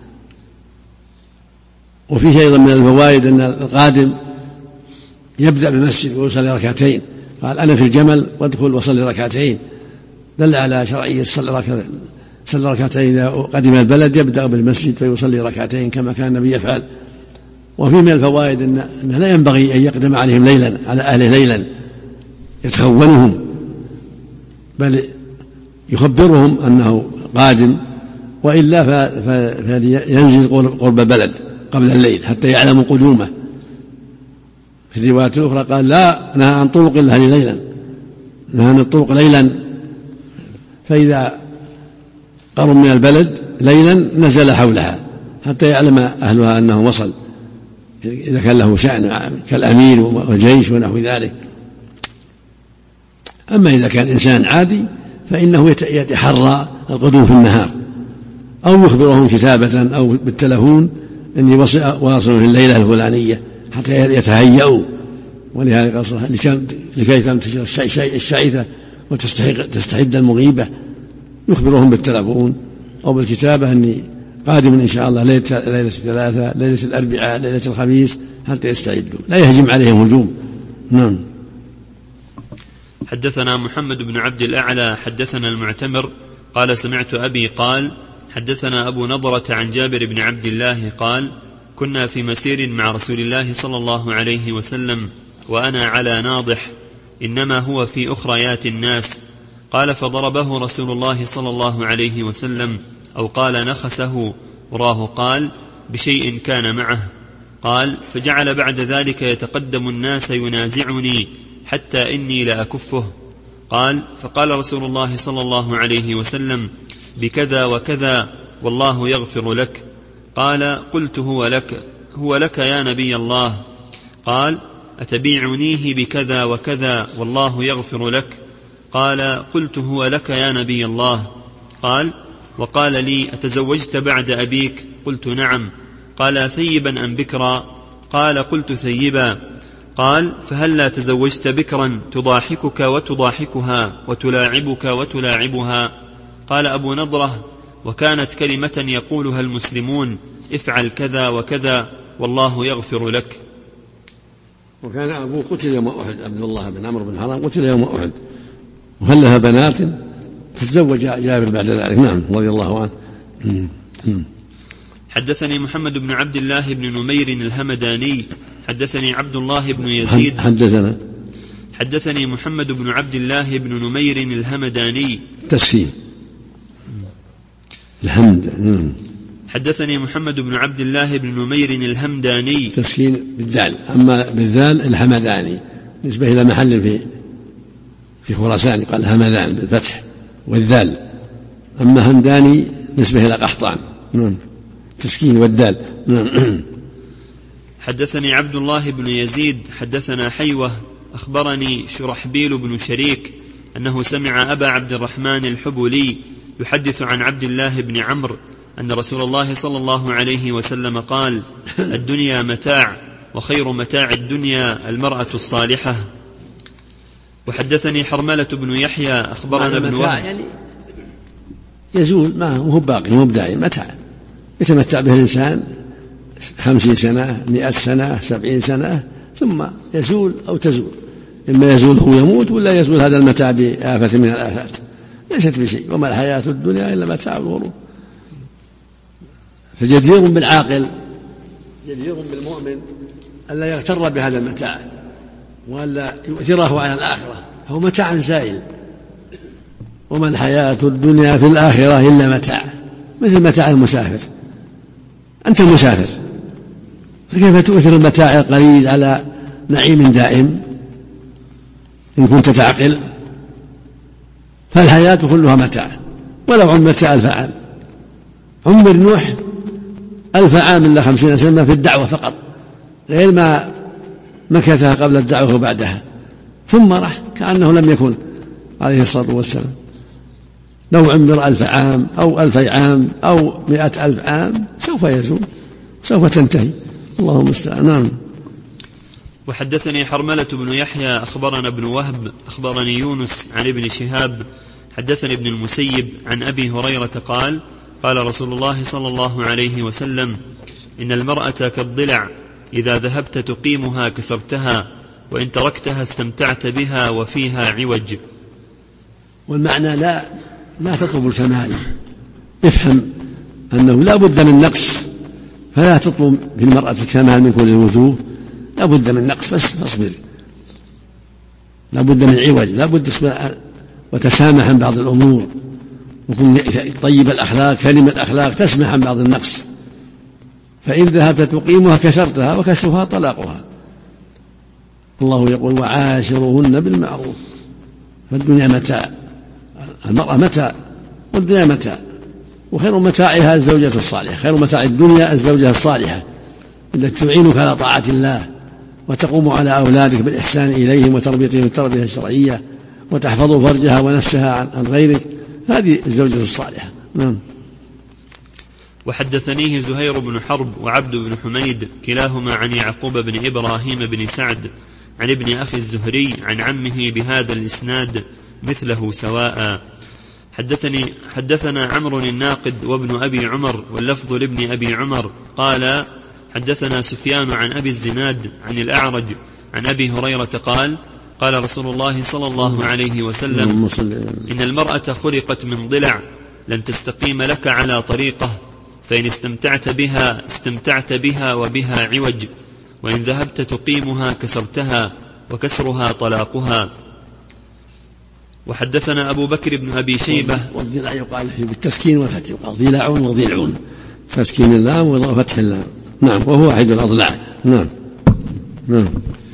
وفيه أيضا من الفوائد أن القادم يبدأ بالمسجد ويصلي ركعتين، قال أنا في الجمل وادخل وصلي ركعتين، دل على شرعية صلى ركعتين. إذا قدم البلد يبدأ بالمسجد فيصلي ركعتين كما كان النبي يفعل. وفيه من الفوائد أنه لا ينبغي أن يقدم عليهم ليلا على أهله ليلا يتخونهم، بل يخبرهم أنه قادم، وإلا فينزل قرب بلد قبل الليل حتى يعلموا قدومه. في الرواية الأخرى قال لا نهى عن طرق الأهل ليلا، نهى عن الطرق ليلا، فإذا قرب من البلد ليلا نزل حولها حتى يعلم أهلها أنه وصل، إذا كان له شأن كالأمير والجيش ونحو ذلك. أما إذا كان إنسان عادي فإنه يتحرى القدوم في النهار، أو يخبرهم كتابة أو بالتلفون إني واصل في الليلة الفلانية حتى يتهيئوا. ولهذا قال لكي تنتشر الشعيثة وتستعد المغيبة، يخبرهم بالتلفون أو بالكتابة أني قادم إن شاء الله ليلة الثلاثاء، ليلة الأربعاء، ليلة الخميس، حتى يستعدوا، لا يهجم عليهم هجوم. نعم. حدثنا محمد بن عبد الأعلى حدثنا المعتمر قال سمعت أبي قال حدثنا أبو نضرة عن جابر بن عبد الله قال كنا في مسير مع رسول الله صلى الله عليه وسلم وأنا على ناضح، إنما هو في أخريات الناس. قال فضربه رسول الله صلى الله عليه وسلم أو قال نخسه، وراه قال بشيء كان معه. قال فجعل بعد ذلك يتقدم الناس ينازعني حتى إني لأكفه. قال فقال رسول الله صلى الله عليه وسلم بكذا وكذا والله يغفر لك. قال قلت هو لك يا نبي الله. قال أتبيعنيه بكذا وكذا والله يغفر لك؟ قال قلت هو لك يا نبي الله. قال وقال لي أتزوجت بعد أبيك؟ قلت نعم. قال ثيبا أم بكرا؟ قال قلت ثيبا. قال فهل لا تزوجت بكرا تضاحكك وتضاحكها وتلاعبك وتلاعبها؟ قال أبو نضرة وكانت كلمة يقولها المسلمون افعل كذا وكذا والله يغفر لك. وكان أبوه قتل يوم أحد، عبد الله بن عمرو بن حرام قتل يوم أحد وهلها بنات، فتزوج جابر بعد ذلك. نعم رضي الله عنه، حدثني محمد بن عبد الله بن نمير الهمداني حدثني عبد الله بن يزيد حدثني محمد بن عبد الله بن نمير الهمداني تسهيل الحمد. حدثني محمد بن عبد الله بن نمير الهمداني تسهيل بالدال، أما بالذال الهمداني نسبة إلى محل في خراسان قال الهمدان بالفتح والذال، أما همداني نسبة إلى قحطان تسكين والدال. حدثني عبد الله بن يزيد حدثنا حيوة أخبرني شرحبيل بن شريك أنه سمع أبا عبد الرحمن الحبولي يحدث عن عبد الله بن عمرو أن رسول الله صلى الله عليه وسلم قال: الدنيا متاع، وخير متاع الدنيا المرأة الصالحة. وحدثني حرملة بن يحيى أخبرنا ابن وهب يعني يزول، ما هو باقي، هو بداعي، متاع يتمتع به الإنسان 50 سنة 100 سنة 70 سنة ثم يزول أو تزول، إما يزول هو يموت ولا يزول هذا المتاع بآفة من الآفات، ليست بشيء. وما الحياة الدنيا إلا متاع الغرور. فجدير بالعاقل جدير بالمؤمن ألا يغتر بهذا المتاع وألا يؤثره على الآخرة، فهو متاع زائل. وما الحياة الدنيا في الآخرة إلا متاع، مثل متاع المسافر. أنت مسافر، فكيف تؤثر المتاع القليل على نعيم دائم إن كنت تعقل؟ فالحياة كلها متاع، ولو عمرت 1000 عام. عمر نوح 1000 عام إلا 50 سنة في الدعوة فقط، غير ما مكثها قبل الدعوة وبعدها، ثم راح كأنه لم يكن عليه الصلاة والسلام. لو عمر 1000 عام أو 2000 عام أو 100,000 عام سوف يزول، سوف تنتهي، اللهم المستعان. نعم. وحدثني حرملة بن يحيى أخبرنا ابن وهب أخبرني يونس عن ابن شهاب حدثني ابن المسيب عن أبي هريرة قال: قال رسول الله صلى الله عليه وسلم: إن المرأة كالضلع، إذا ذهبت تقيمها كسرتها، وإن تركتها استمتعت بها وفيها عوج. والمعنى لا تطلب الكمال، افهم أنه لا بد من نقص، فلا تطلب في المرأة الكمال من كل الوجوه، لا بد من نقص، بس فاصبر. لا بد من عوج، لا بد وتسامح عن بعض الأمور، وكن طيب الأخلاق كريم الأخلاق، تسمح عن بعض النقص. فإن ذهبت تقيمها كسرتها، وكسرها طلاقها. الله يقول: وعاشروهن بالمعروف. فالدنيا متاع، المرأة متاع والدنيا متاع، وخير متاعها الزوجة الصالحة. خير متاع الدنيا الزوجة الصالحة التي تعينك على طاعة الله، وتقوم على أولادك بالإحسان إليهم وتربيتهم التربية الشرعية، وتحفظ فرجها ونفسها عن غيرك. هذه الزوجة الصالحة. نعم. وحدثنيه زهير بن حرب وعبد بن حميد كلاهما عن يعقوب بن إبراهيم بن سعد عن ابن أخي الزهري عن عمه بهذا الإسناد مثله سواء. حدثنا عمرو الناقد وابن أبي عمر واللفظ لابن أبي عمر قال: حدثنا سفيان عن أبي الزناد عن الأعرج عن أبي هريرة قال: قال رسول الله صلى الله عليه وسلم: إن المرأة خلقت من ضلع، لن تستقيم لك على طريقة، فإن استمتعت بها وبها عوج، وإن ذهبت تقيمها كسرتها، وكسرها طلاقها. وحدثنا أبو بكر بن أبي شيبة. والضلع يقال بالتسكين والفتح، يقال ضلع وضلع، تسكين اللام وفتح اللام. نعم. وهو واحد الأضلاع. نعم.